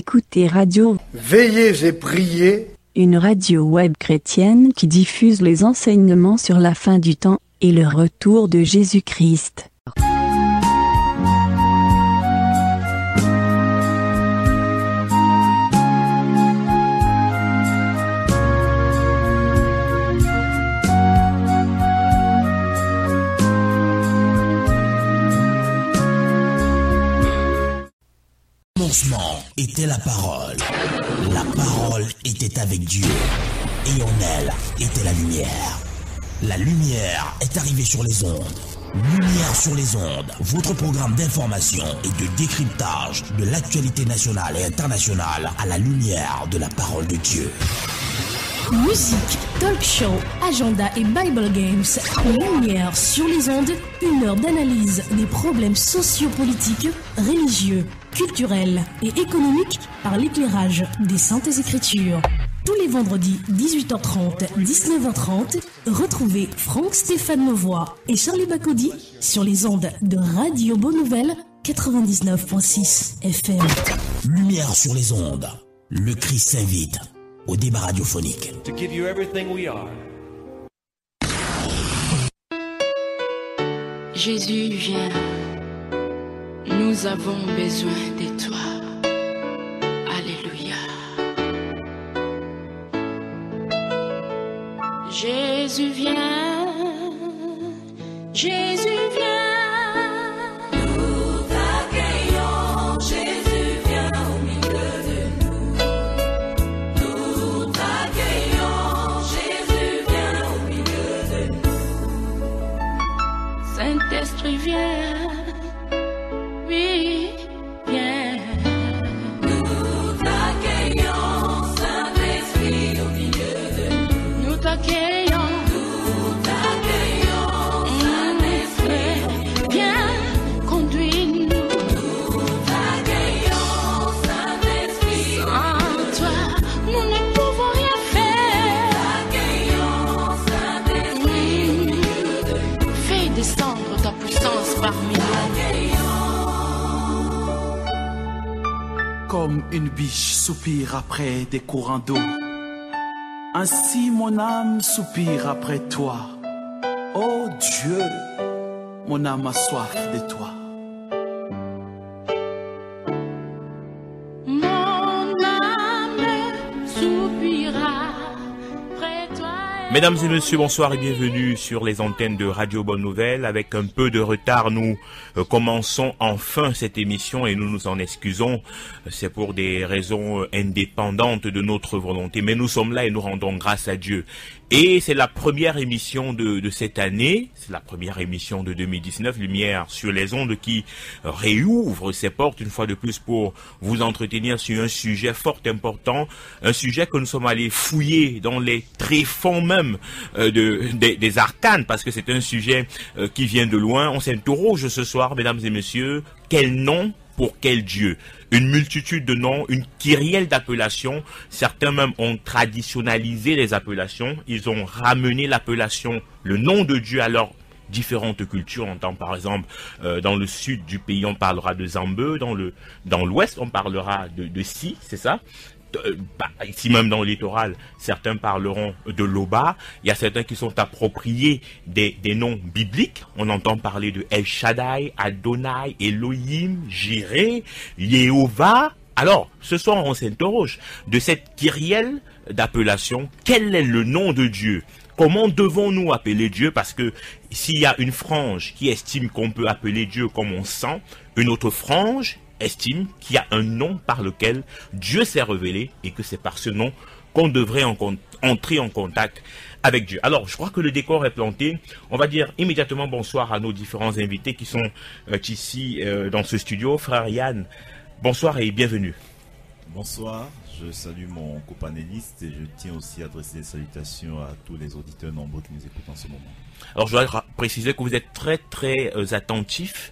écoutez Radio Veillez et priez, une radio web chrétienne qui diffuse les enseignements sur la fin du temps et le retour de Jésus-Christ. Commencement était la parole. La parole était avec Dieu. Et en elle était la lumière. La lumière est arrivée sur les ondes. Lumière sur les ondes, votre programme d'information et de décryptage de l'actualité nationale et internationale à la lumière de la parole de Dieu. Musique, talk show, agenda et Bible Games. Lumière sur les ondes, une heure d'analyse des problèmes sociopolitiques, religieux, culturels et économiques par l'éclairage des Saintes Écritures. Tous les vendredis 18h30, 19h30, retrouvez Franck Stéphane Mauvois et Charlie Bacody sur les ondes de Radio Bonne Nouvelle 99.6 FM. Lumière sur les ondes, le Christ s'invite au débat radiophonique. To give you everything we are. Jésus, viens. Nous avons besoin de toi. Alléluia. Jésus, viens. Jésus, viens. Saint-Esprit, viens, oui, viens. Nous t'accueillons, Saint-Esprit, au milieu de nous. Nous t'accueillons, Saint-Esprit, viens, conduis-nous. Nous t'accueillons, Saint-Esprit, sans toi, nous ne pouvons rien faire. Nous t'accueillons, Saint-Esprit, fais descendre ta puissance parmi nous. Comme une biche soupire après des courants d'eau, ainsi mon âme soupire après toi. Ô Dieu, mon âme a soif de toi. Mon âme soupira près de toi. Mesdames et messieurs, bonsoir et bienvenue sur les antennes de Radio Bonne Nouvelle. Avec un peu de retard, nous commençons enfin cette émission et nous nous en excusons. C'est pour des raisons indépendantes de notre volonté, mais nous sommes là et nous rendons grâce à Dieu. Et c'est la première émission de cette année, c'est la première émission de 2019, Lumière sur les ondes, qui réouvre ses portes une fois de plus pour vous entretenir sur un sujet fort important, un sujet que nous sommes allés fouiller dans les tréfonds même des arcanes, parce que c'est un sujet qui vient de loin. On s'interroge ce soir, mesdames et messieurs, quel nom pour quel Dieu? Une multitude de noms, une kyrielle d'appellations. Certains même ont traditionnalisé les appellations. Ils ont ramené l'appellation, le nom de Dieu à leurs différentes cultures. On entend par exemple dans le sud du pays, on parlera de Zambeu, dans l'ouest, on parlera de Si, c'est ça? Ici même dans le littoral, certains parleront de Loba. Il y a certains qui sont appropriés des noms bibliques. On entend parler de El Shaddai, Adonai, Elohim, Jireh, Yehovah. Alors, ce soir, on s'interroge de cette kyrielle d'appellation. Quel est le nom de Dieu? Comment devons-nous appeler Dieu? Parce que s'il y a une frange qui estime qu'on peut appeler Dieu comme on sent, une autre frange estime qu'il y a un nom par lequel Dieu s'est révélé et que c'est par ce nom qu'on devrait entrer en contact avec Dieu. Alors, je crois que le décor est planté. On va dire immédiatement bonsoir à nos différents invités qui sont ici dans ce studio. Frère Yann, bonsoir et bienvenue. Bonsoir, je salue mon copanéliste et je tiens aussi à adresser des salutations à tous les auditeurs nombreux qui nous écoutent en ce moment. Alors, je dois préciser que vous êtes très attentifs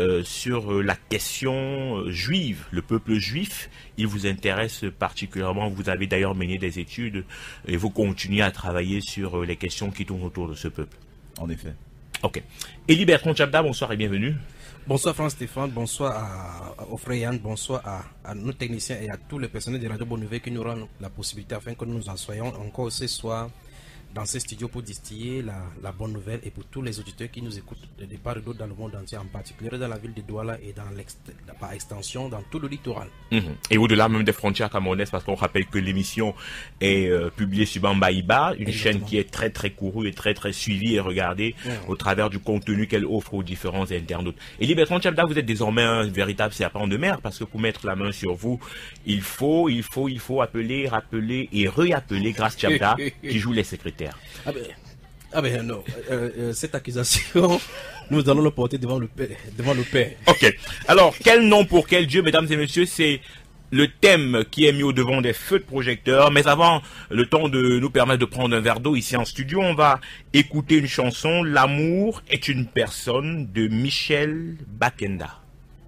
sur la question juive, le peuple juif. Il vous intéresse particulièrement. Vous avez d'ailleurs mené des études et vous continuez à travailler sur les questions qui tournent autour de ce peuple. En effet. Ok. Élie Bertrand Tchabda, bonsoir et bienvenue. Bonsoir Franck-Stéphane, bonsoir au frère Yann, bonsoir à nos techniciens et à tous les personnels de Radio Bonne Nouvelle qui nous rendent la possibilité afin que nous en soyons encore ce soir dans ces studios pour distiller la bonne nouvelle et pour tous les auditeurs qui nous écoutent de part et d'autre dans le monde entier, en particulier dans la ville de Douala et par extension dans tout le littoral. Et au-delà même des frontières camerounaises, parce qu'on rappelle que l'émission est publiée sur Bambaïba, une chaîne qui est très très courue et très très suivie et regardée au travers du contenu qu'elle offre aux différents internautes. Élie Bertrand Tchabda, vous êtes désormais un véritable serpent de mer, parce que pour mettre la main sur vous, il faut appeler, rappeler et réappeler Grace Tchabda qui joue les secrétaires. Non, cette accusation, nous allons le porter devant le Père. Ok. Alors, quel nom pour quel Dieu, mesdames et messieurs, c'est le thème qui est mis au devant des feux de projecteurs. Mais avant, le temps de nous permettre de prendre un verre d'eau ici en studio, on va écouter une chanson, L'amour est une personne, de Michel Bakenda.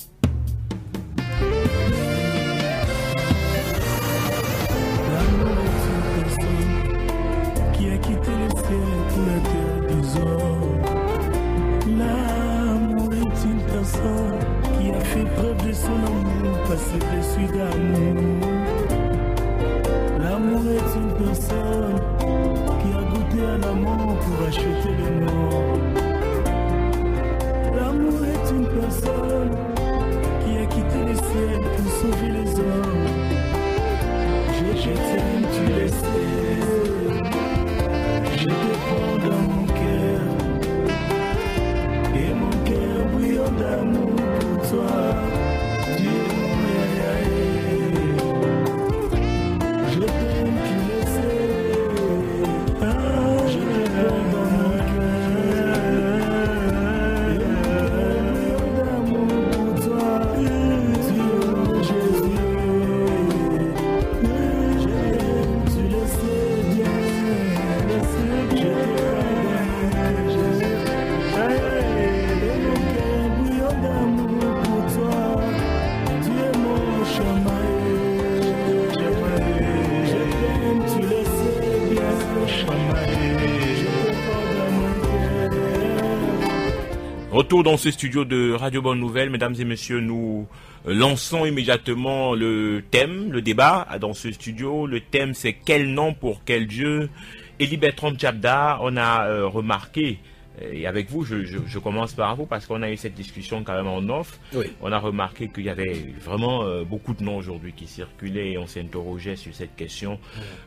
Qui a fait preuve de son amour, passé dessus d'amour. L'amour est une personne qui a goûté à l'amour pour acheter les morts. L'amour est une personne qui a quitté le ciel pour sauver les hommes. Je t'aime, tu le sais. Je te prends dans mon cœur. Et mon cœur brûle d'amour pour toi. Tu es mon aïe. Je t'aime, tu le sais. Je te prends dans mon cœur. Et mon cœur brûle d'amour pour toi. Tu es mon Jésus. Je t'aime, tu le sais bien. Je te prends dans mon cœur. Retour dans ce studio de Radio Bonne Nouvelle, mesdames et messieurs, nous lançons immédiatement le thème, le débat dans ce studio. Le thème, c'est quel nom pour quel Dieu. Élie Bertrand Tchabda, on a remarqué, et avec vous, je commence par vous parce qu'on a eu cette discussion quand même en off. Oui. On a remarqué qu'il y avait vraiment beaucoup de noms aujourd'hui qui circulaient et on s'interrogeait sur cette question.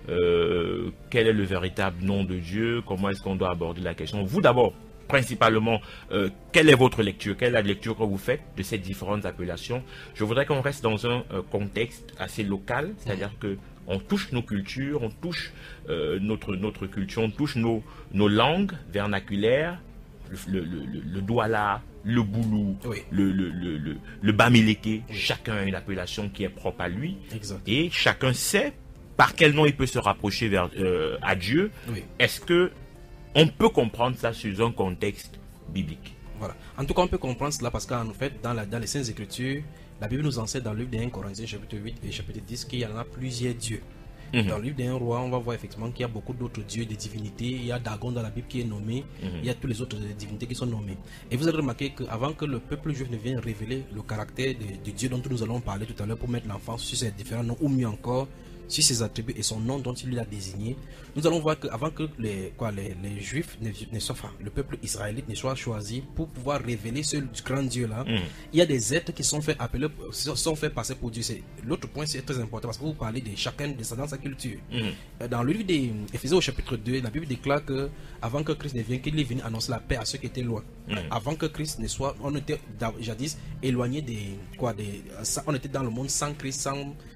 Quel est le véritable nom de Dieu? Comment est-ce qu'on doit aborder la question? Vous d'abord, principalement, quelle est votre lecture? Quelle est la lecture que vous faites de ces différentes appellations? Je voudrais qu'on reste dans un contexte assez local, c'est-à-dire que on touche nos cultures, on touche notre culture, on touche nos langues vernaculaires, le douala, le boulou, oui. le bamileke, oui. Chacun a une appellation qui est propre à lui. Exact. Et chacun sait par quel nom il peut se rapprocher à Dieu. Oui. Est-ce que on peut comprendre ça sur un contexte biblique? Voilà. En tout cas, on peut comprendre cela parce qu'en fait, dans les Saintes Écritures, la Bible nous enseigne dans le livre des 1 Corinthiens, chapitre 8 et chapitre 10, qu'il y en a plusieurs dieux. Dans le livre des 1 Roi, on va voir effectivement qu'il y a beaucoup d'autres dieux, des divinités. Il y a Dagon dans la Bible qui est nommé. Il y a tous les autres divinités qui sont nommées. Et vous avez remarqué qu'avant que le peuple juif ne vienne révéler le caractère de Dieu dont nous allons parler tout à l'heure pour mettre l'enfant sur ses différents noms, ou mieux encore, sur ses attributs et son nom dont il l'a désigné, nous allons voir qu'avant que les Juifs ne soient, le peuple israélite ne soit choisi pour pouvoir révéler ce grand Dieu-là, il y a des êtres qui sont fait passer pour Dieu. L'autre point, c'est très important parce que vous parlez de chacun dans sa culture. Dans le livre d'Éphésiens au chapitre 2, la Bible déclare que avant que Christ ne vienne, qu'il est venu annoncer la paix à ceux qui étaient loin. Avant que Christ ne soit, on était jadis éloigné on était dans le monde sans Christ,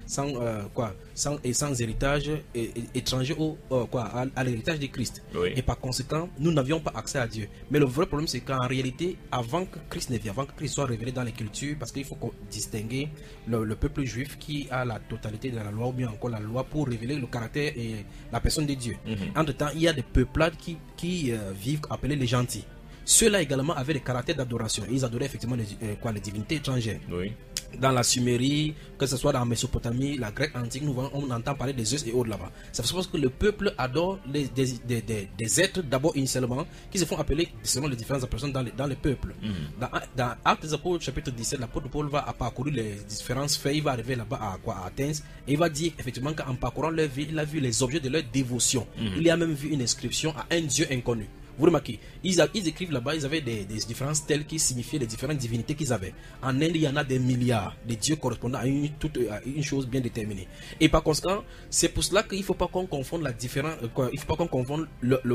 sans héritage, étranger à l'héritage de Christ. Oui. Et par conséquent, nous n'avions pas accès à Dieu. Mais le vrai problème, c'est qu'en réalité, avant que Christ ne vienne, avant que Christ soit révélé dans les cultures, parce qu'il faut distinguer le peuple juif qui a la totalité de la loi, ou bien encore la loi pour révéler le caractère et la personne de Dieu. Entre-temps, il y a des peuplades qui vivent appelés les gentils. ceux-là également avaient des caractères d'adoration. Ils adoraient effectivement les divinités étrangères. Oui. Dans la Sumérie, que ce soit dans la Mésopotamie, la Grèce antique, on entend parler des Zeus et autres là-bas. Ça se passe que le peuple adore des êtres d'abord initialement qui se font appeler selon les différentes personnes dans le peuple. Dans Actes des Apôtres chapitre 17, l'apôtre Paul va parcourir les différentes faits, il va arriver là-bas à Athènes et il va dire effectivement qu'en parcourant leur vie, il a vu les objets de leur dévotion. Il y a même vu une inscription à un Dieu inconnu. Vous remarquez, ils écrivent là-bas, ils avaient des différents stèles qui signifiaient les différentes divinités qu'ils avaient. En Inde, il y en a des milliards de dieux correspondant à une chose bien déterminée. Et par conséquent, c'est pour cela qu'il ne faut pas qu'on confonde il faut pas qu'on confonde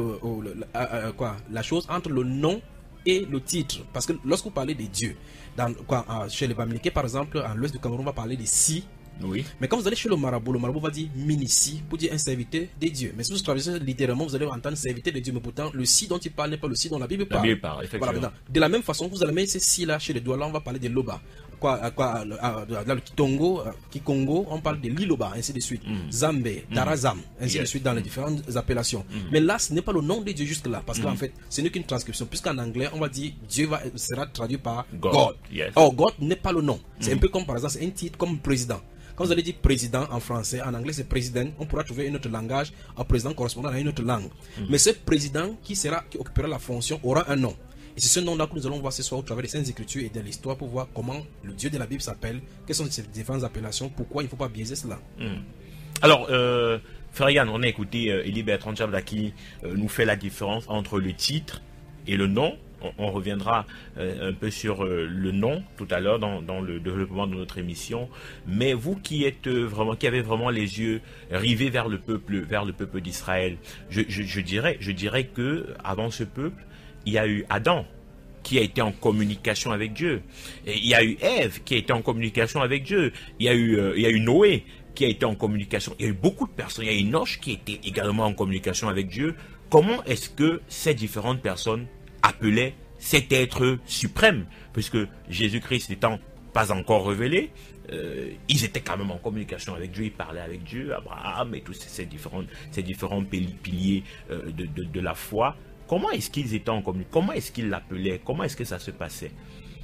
la chose entre le nom et le titre. Parce que lorsque vous parlez des dieux, chez les Bamileke par exemple, à l'ouest du Cameroun, on va parler des si. Oui. Mais quand vous allez chez le marabout va dire minici pour dire un serviteur des dieux. Mais si vous traduisez littéralement, vous allez entendre serviteur des dieux. Mais pourtant, le si dont il parle n'est pas le si dont la Bible parle. Voilà, de la même façon, vous allez mettre ces si là chez les Douala, on va parler de Loba. Dans le Kikongo, on parle de Liloba, ainsi de suite. Zambé, Tarazam, ainsi de suite dans les différentes appellations. Mais là, ce n'est pas le nom de Dieu jusque-là. Parce qu'en fait, ce n'est qu'une transcription. Puisqu'en anglais, on va dire Dieu sera traduit par God. Or, God n'est pas le nom. C'est un peu comme par exemple, c'est un titre comme président. Quand vous allez dire président en français, en anglais c'est président, on pourra trouver un autre langage, un président correspondant à une autre langue. Mais ce président qui occupera la fonction aura un nom. Et c'est ce nom-là que nous allons voir ce soir au travers des Saintes Écritures et de l'histoire pour voir comment le Dieu de la Bible s'appelle, quelles sont ces différentes appellations, pourquoi il ne faut pas biaiser cela. Alors, Frère Yann, on a écouté Élie Bertrand Tchabda qui nous fait la différence entre le titre et le nom. On reviendra un peu sur le nom tout à l'heure dans le développement de notre émission. Mais vous qui avez vraiment les yeux rivés vers le peuple d'Israël, je dirais que avant ce peuple, il y a eu Adam qui a été en communication avec Dieu. Et il y a eu Ève qui a été en communication avec Dieu. Il y a eu Noé qui a été en communication. Il y a eu beaucoup de personnes. Il y a eu Enoch qui était également en communication avec Dieu. Comment est-ce que ces différentes personnes appelaient cet être suprême, puisque Jésus-Christ n'étant pas encore révélé, ils étaient quand même en communication avec Dieu, ils parlaient avec Dieu, Abraham et tous ces différents piliers de la foi. Comment est-ce qu'ils étaient en communication? Comment est-ce qu'ils l'appelaient? Comment est-ce que ça se passait?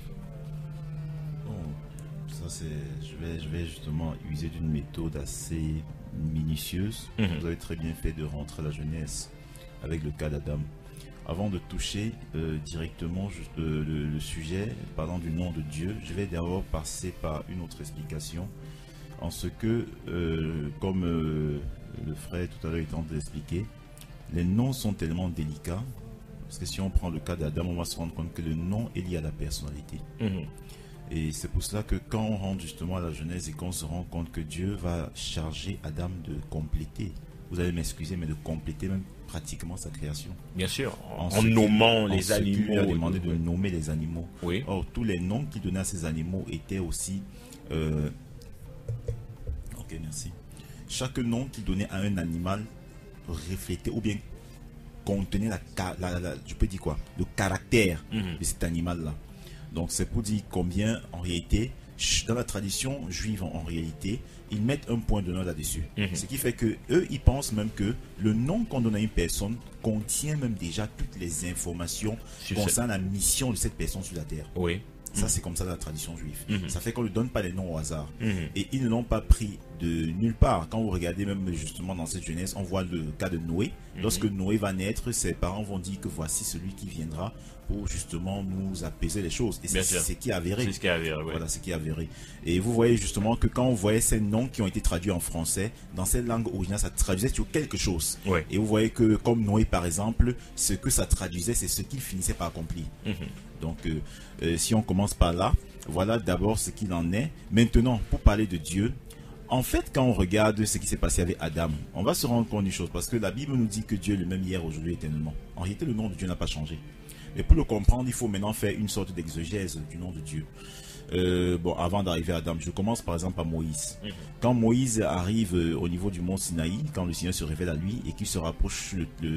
Bon, ça je vais justement user d'une méthode assez minutieuse. Vous avez très bien fait de rentrer à la Genèse avec le cas d'Adam. Avant de toucher directement le sujet, parlant du nom de Dieu, je vais d'abord passer par une autre explication. En ce que, comme le frère tout à l'heure est en train d'expliquer, les noms sont tellement délicats. Parce que si on prend le cas d'Adam, on va se rendre compte que le nom est lié à la personnalité. Et c'est pour cela que quand on rentre justement à la Genèse et qu'on se rend compte que Dieu va charger Adam de compléter, vous allez m'excuser, mais de compléter même pratiquement sa création. Bien sûr, en nommant les animaux. Il a demandé de nommer les animaux. Oui. Or, tous les noms qu'il donnait à ces animaux étaient aussi... Ok, merci. Chaque nom qu'il donnait à un animal reflétait ou bien contenait je peux dire quoi, le caractère de cet animal-là. Donc, c'est pour dire combien, en réalité, dans la tradition juive, en réalité, ils mettent un point d'honneur là-dessus. Ce qui fait que eux, ils pensent même que le nom qu'on donne à une personne contient même déjà toutes les informations concernant la mission de cette personne sur la terre. Oui. Ça, c'est comme ça dans la tradition juive. Ça fait qu'on ne donne pas les noms au hasard. Et ils ne l'ont pas pris de nulle part. Quand vous regardez même justement dans cette Genèse, on voit le cas de Noé. Lorsque Noé va naître, ses parents vont dire que voici celui qui viendra pour justement nous apaiser les choses. Et c'est ce qui est avéré. C'est ce qui est avéré, oui. Voilà, ce qui est avéré. Et vous voyez justement que quand on voyait ces noms qui ont été traduits en français, dans cette langue originale, ça traduisait sur quelque chose. Oui. Et vous voyez que comme Noé par exemple, ce que ça traduisait, c'est ce qu'il finissait par accomplir. Donc, si on commence par là, voilà d'abord ce qu'il en est. Maintenant, pour parler de Dieu, en fait, quand on regarde ce qui s'est passé avec Adam, on va se rendre compte d'une chose, parce que la Bible nous dit que Dieu est le même hier, aujourd'hui, éternellement. En réalité, le nom de Dieu n'a pas changé. Mais pour le comprendre, il faut maintenant faire une sorte d'exégèse du nom de Dieu. Bon, avant d'arriver à Adam, je commence par exemple à Moïse. Quand Moïse arrive au niveau du mont Sinaï, quand le Seigneur se révèle à lui et qu'il se rapproche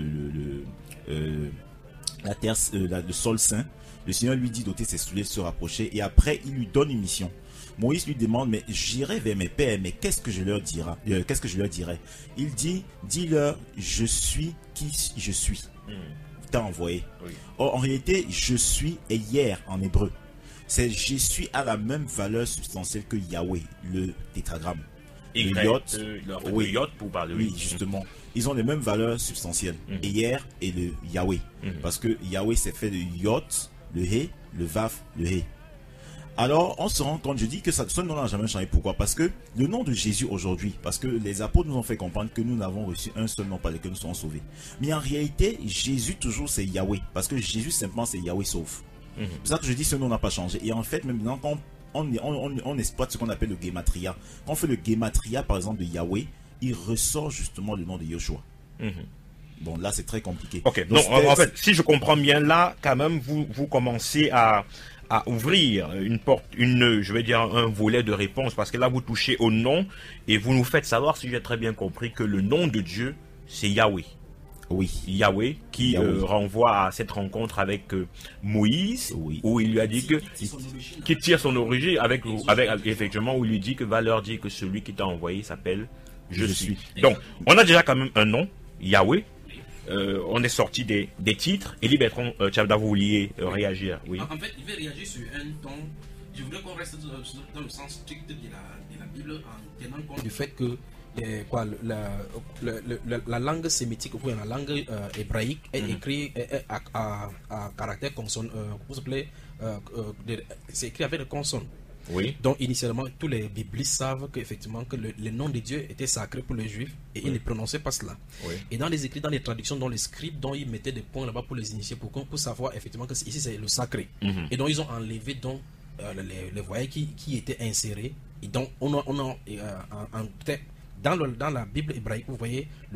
la terre, le sol saint, le Seigneur lui dit d'ôter ses souliers, de se rapprocher, et après il lui donne une mission. Moïse lui demande, mais j'irai vers mes pères, mais qu'est-ce que je leur dirai? Qu'est-ce que je leur dirai? Il dit, dis-leur, je suis qui je suis. t'a envoyé. Oui. Or, en réalité, je suis est hier en hébreu. C'est je suis a la même valeur substantielle que Yahweh, le tétragramme. Y, le yod, oui. Le yod pour parler. Oui, justement. Ils ont les mêmes valeurs substantielles. Hier et le Yahweh. Parce que Yahweh c'est fait de yod, le he, le vav, le he. Alors, on se rend compte, je dis que ce nom n'a jamais changé. Pourquoi? Parce que le nom de Jésus aujourd'hui, parce que les apôtres nous ont fait comprendre que nous n'avons reçu un seul nom par lequel nous sommes sauvés. Mais en réalité, Jésus toujours c'est Yahweh. Parce que Jésus simplement c'est Yahweh sauf. C'est pour ça que je dis ce nom n'a pas changé. Et en fait, même maintenant, quand on exploite ce qu'on appelle le Gematria. Quand on fait le Gematria, par exemple, de Yahweh, il ressort justement le nom de Yoshua. Bon, là, c'est très compliqué. Ok, donc, non, en fait, si je comprends bien, là, quand même, vous commencez à ouvrir une porte, je vais dire un volet de réponse, parce que là, vous touchez au nom et vous nous faites savoir, si j'ai très bien compris, que le nom de Dieu, c'est Yahweh. Oui. Yahweh, qui renvoie à cette rencontre avec Moïse, où il lui a dit qui tire son origine avec effectivement, où il lui dit que va leur dire que celui qui t'a envoyé s'appelle Je suis. Donc, on a déjà quand même un nom, Yahweh. On est sorti des titres. Elie Bertrand Tchabda, vous vouliez réagir? Oui. En fait, il veut réagir sur un ton. Je voudrais qu'on reste dans le sens strict de la Bible en tenant compte du fait que la langue sémitique ou la langue hébraïque est écrite à caractère consonne. C'est écrit avec des consonnes. Oui. Donc initialement, tous les biblistes savent qu'effectivement que le nom de Dieu était sacré pour les Juifs et ils ne prononçaient pas cela. Oui. Et dans les écrits, dans les traductions, dans les scripts, dont ils mettaient des points là-bas pour les initier, pour savoir effectivement que ici c'est le sacré. Et donc ils ont enlevé donc les voyelles qui étaient insérées. Et donc on a dans la Bible hébraïque, vous voyez le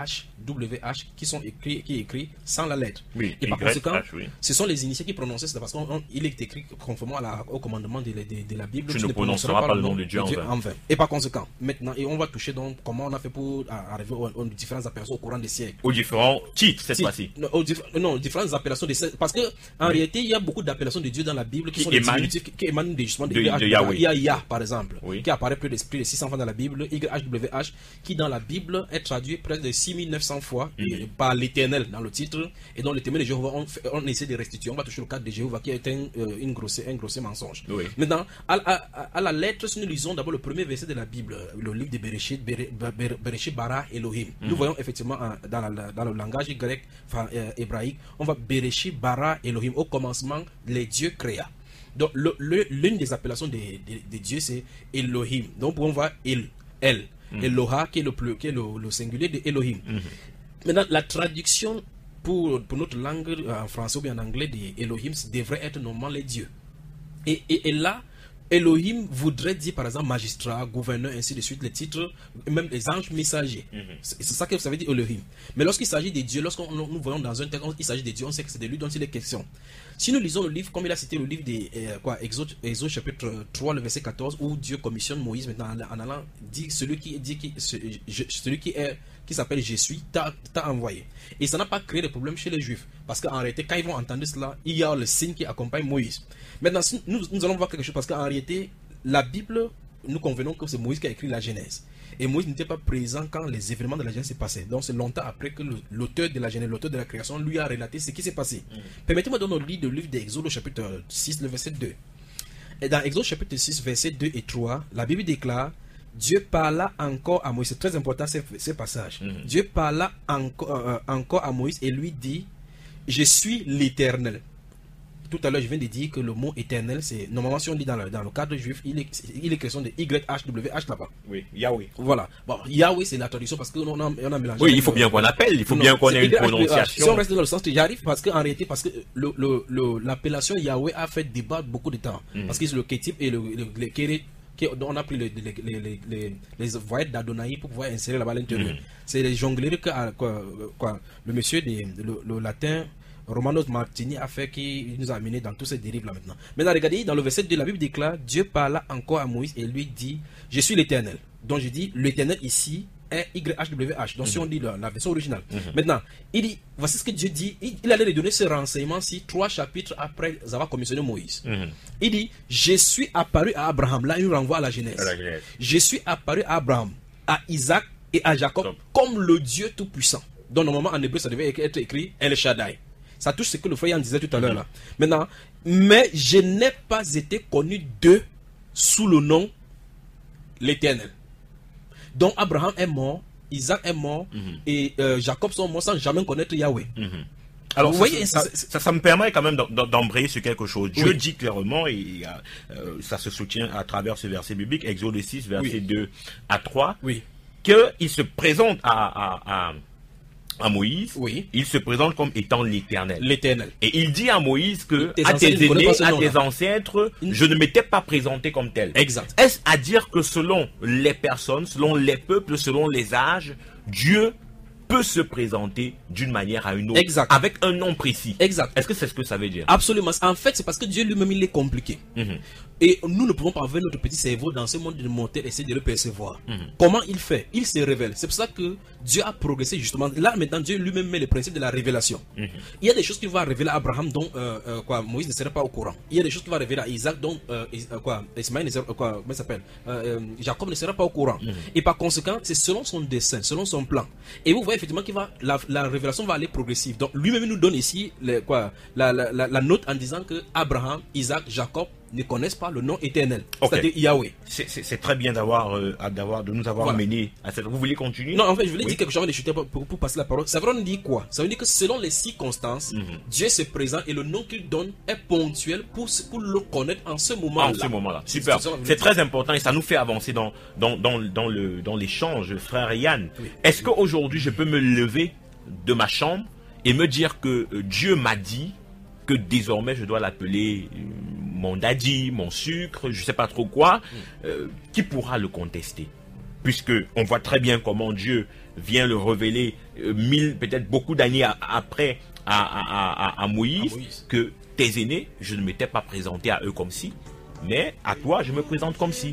YHWH qui est écrit sans la lettre. Oui, et par conséquent, oui. Ce sont les initiés qui prononçaient cela parce qu'il est écrit conformément au commandement de la Bible. Tu ne prononceras pas le nom de Dieu en vain. Et par conséquent, maintenant, et on va toucher donc comment on a fait pour arriver aux différentes appellations au courant des siècles. Aux différents titres cette fois-ci. Non, aux différentes appellations des siècles. Parce que en réalité, il y a beaucoup d'appellations de Dieu dans la Bible qui sont des diminutifs qui émanent justement de Yahweh. Il y a Yah, par exemple, qui apparaît plus de 600 fois dans la Bible. YHWH, qui dans la Bible est traduit près de 6900 fois par l'Éternel dans le titre, et dans le témoin de Jéhovah on essaie de restituer. On va toucher le cadre de Jéhovah qui est un grossier mensonge. Oui. Maintenant, à la lettre, si nous lisons d'abord le premier verset de la Bible, le livre de Bereshit bara Elohim, nous voyons effectivement dans le langage grec, hébraïque, on va Bereshit bara Elohim, au commencement les dieux créa. Donc l'une des appellations des dieux c'est Elohim. Donc on voit El. Eloha qui est le singulier de Elohim. Maintenant, la traduction pour notre langue en français ou bien en anglais de Elohim devrait être normalement les dieux. Et là, Elohim voudrait dire par exemple magistrat, gouverneur, ainsi de suite, les titres, même les anges messagers. C'est ça que ça veut dire Elohim. Mais lorsqu'il s'agit des dieux, lorsqu'on nous voyons dans un texte, il s'agit des dieux, on sait que c'est de lui dont il est question. Si nous lisons le livre, comme il a cité le livre des Exode chapitre 3, le verset 14, où Dieu commissionne Moïse maintenant en allant dire celui qui s'appelle Je suis t'a envoyé. Et ça n'a pas créé de problème chez les Juifs. Parce qu'en réalité, quand ils vont entendre cela, il y a le signe qui accompagne Moïse. Maintenant, nous allons voir quelque chose parce qu'en réalité, la Bible, nous convenons que c'est Moïse qui a écrit la Genèse. Et Moïse n'était pas présent quand les événements de la Genèse s'est passé. Donc c'est longtemps après que l'auteur de la Genèse, l'auteur de la création, lui a relaté ce qui s'est passé. Permettez-moi de lire le livre d'Exode au chapitre 6, le verset 2. Et dans Exode chapitre 6, verset 2 et 3, la Bible déclare Dieu parla encore à Moïse. C'est très important ce passage. Dieu parla encore à Moïse et lui dit Je suis l'Éternel. Tout à l'heure, je viens de dire que le mot éternel, c'est normalement, si on lit dans le cadre juif, il est question de YHWH là-bas. Oui, Yahweh. Voilà. Bon, Yahweh, c'est la traduction parce qu'on a mélangé. Oui, il faut bien qu'on appelle, il faut bien qu'on ait une prononciation. Si on reste dans le sens, j'arrive parce qu'en réalité, parce que l'appellation Yahweh a fait débat beaucoup de temps. Parce que c'est le Kétip et le Kéret. On a pris les voyelles d'Adonai pour pouvoir insérer là-bas à l'intérieur. C'est les jongleries que le monsieur le latin Romanos Martini a fait, qui nous a amené dans toutes ces dérives là maintenant. Maintenant, regardez, dans le verset 2, la Bible déclare Dieu parla encore à Moïse et lui dit Je suis l'Éternel. Donc je dis l'Éternel ici est YHWH. Donc si on dit la version originale. Maintenant, il dit voici ce que Dieu dit. Il allait lui donner ce renseignement 3 chapitres après avoir commissionné Moïse. Il dit Je suis apparu à Abraham. Là, il nous renvoie à la Genèse. Je suis apparu à Abraham, à Isaac et à Jacob comme le Dieu Tout-Puissant. Donc normalement en hébreu ça devait être écrit El Shaddai. Ça touche ce que le frère Yann disait tout à l'heure là. Maintenant, mais je n'ai pas été connu d'eux sous le nom l'Éternel. Donc Abraham est mort, Isaac est mort, et Jacob sont morts sans jamais connaître Yahweh. Alors, vous voyez, ça me permet quand même d'embrayer sur quelque chose. Dieu dit clairement, et ça se soutient à travers ce verset biblique, Exode 6, verset 2 à 3, qu'il se présente à Moïse, il se présente comme étant l'Éternel. Et il dit à Moïse que à tes aînés, à tes ancêtres, je ne m'étais pas présenté comme tel. Exact. Est-ce à dire que selon les personnes, selon les peuples, selon les âges, Dieu peut se présenter d'une manière à une autre, avec un nom précis. Est-ce que c'est ce que ça veut dire? Absolument. En fait, c'est parce que Dieu lui-même, il est compliqué. Et nous ne pouvons pas avec notre petit cerveau dans ce monde de monter, essayer de le percevoir. Comment il fait? Il se révèle. C'est pour ça que Dieu a progressé justement. Là, maintenant, Dieu lui-même met le principe de la révélation. Il y a des choses qu'il va révéler à Abraham dont Moïse ne serait pas au courant. Il y a des choses qu'il va révéler à Isaac dont Ismaël ne serait, comment il s'appelle, Jacob ne serait pas au courant. Et par conséquent, c'est selon son dessein, selon son plan. Et vous voyez effectivement qu'il va la révélation va aller progressive. Donc lui-même nous donne ici la note en disant que Abraham, Isaac, Jacob ne connaissent pas le nom éternel, c'est-à-dire Yahweh. C'est très bien de nous avoir mené à cette... Vous voulez continuer? Non, en fait, je voulais dire quelque chose avant de chuter pour passer la parole. Ça veut dire quoi? Ça veut dire que selon les circonstances, Dieu se présente et le nom qu'il donne est ponctuel pour le connaître en ce moment-là. En ce moment-là. Super. C'est très important et ça nous fait avancer dans l'échange, frère Yann. Est-ce qu'aujourd'hui, je peux me lever de ma chambre et me dire que Dieu m'a dit que désormais je dois l'appeler mon daddy, mon sucre, je sais pas trop quoi, qui pourra le contester? Puisque on voit très bien comment Dieu vient le révéler peut-être beaucoup d'années après à Moïse, que tes aînés, je ne m'étais pas présenté à eux comme si, mais à toi je me présente comme si.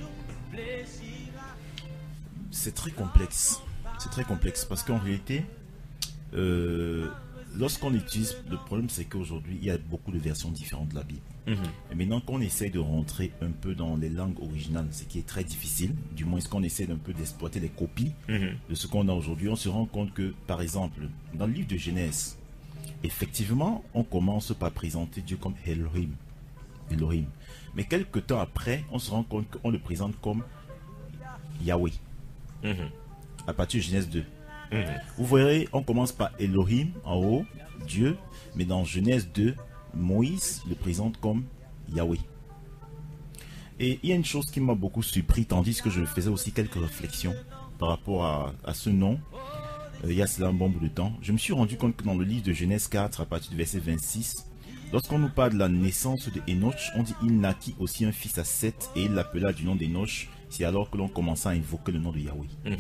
C'est très complexe. C'est très complexe parce qu'en réalité, lorsqu'on utilise, le problème c'est qu'aujourd'hui il y a beaucoup de versions différentes de la Bible. Et maintenant qu'on essaye de rentrer un peu dans les langues originales, ce qui est très difficile, du moins qu'on essaie d'un peu d'exploiter les copies de ce qu'on a aujourd'hui, on se rend compte que, par exemple, dans le livre de Genèse, effectivement, on commence par présenter Dieu comme Elohim. Mais quelques temps après, on se rend compte qu'on le présente comme Yahweh. À partir de Genèse 2. Vous verrez, on commence par Elohim en haut, Dieu, mais dans Genèse 2, Moïse le présente comme Yahweh. Et il y a une chose qui m'a beaucoup surpris, tandis que je faisais aussi quelques réflexions par rapport à ce nom, il y a cela un bon bout de temps. Je me suis rendu compte que dans le livre de Genèse 4, à partir du verset 26, lorsqu'on nous parle de la naissance de Enoch, on dit il naquit aussi un fils à Seth et il l'appela du nom d'Enoch. C'est alors que l'on commença à invoquer le nom de Yahweh.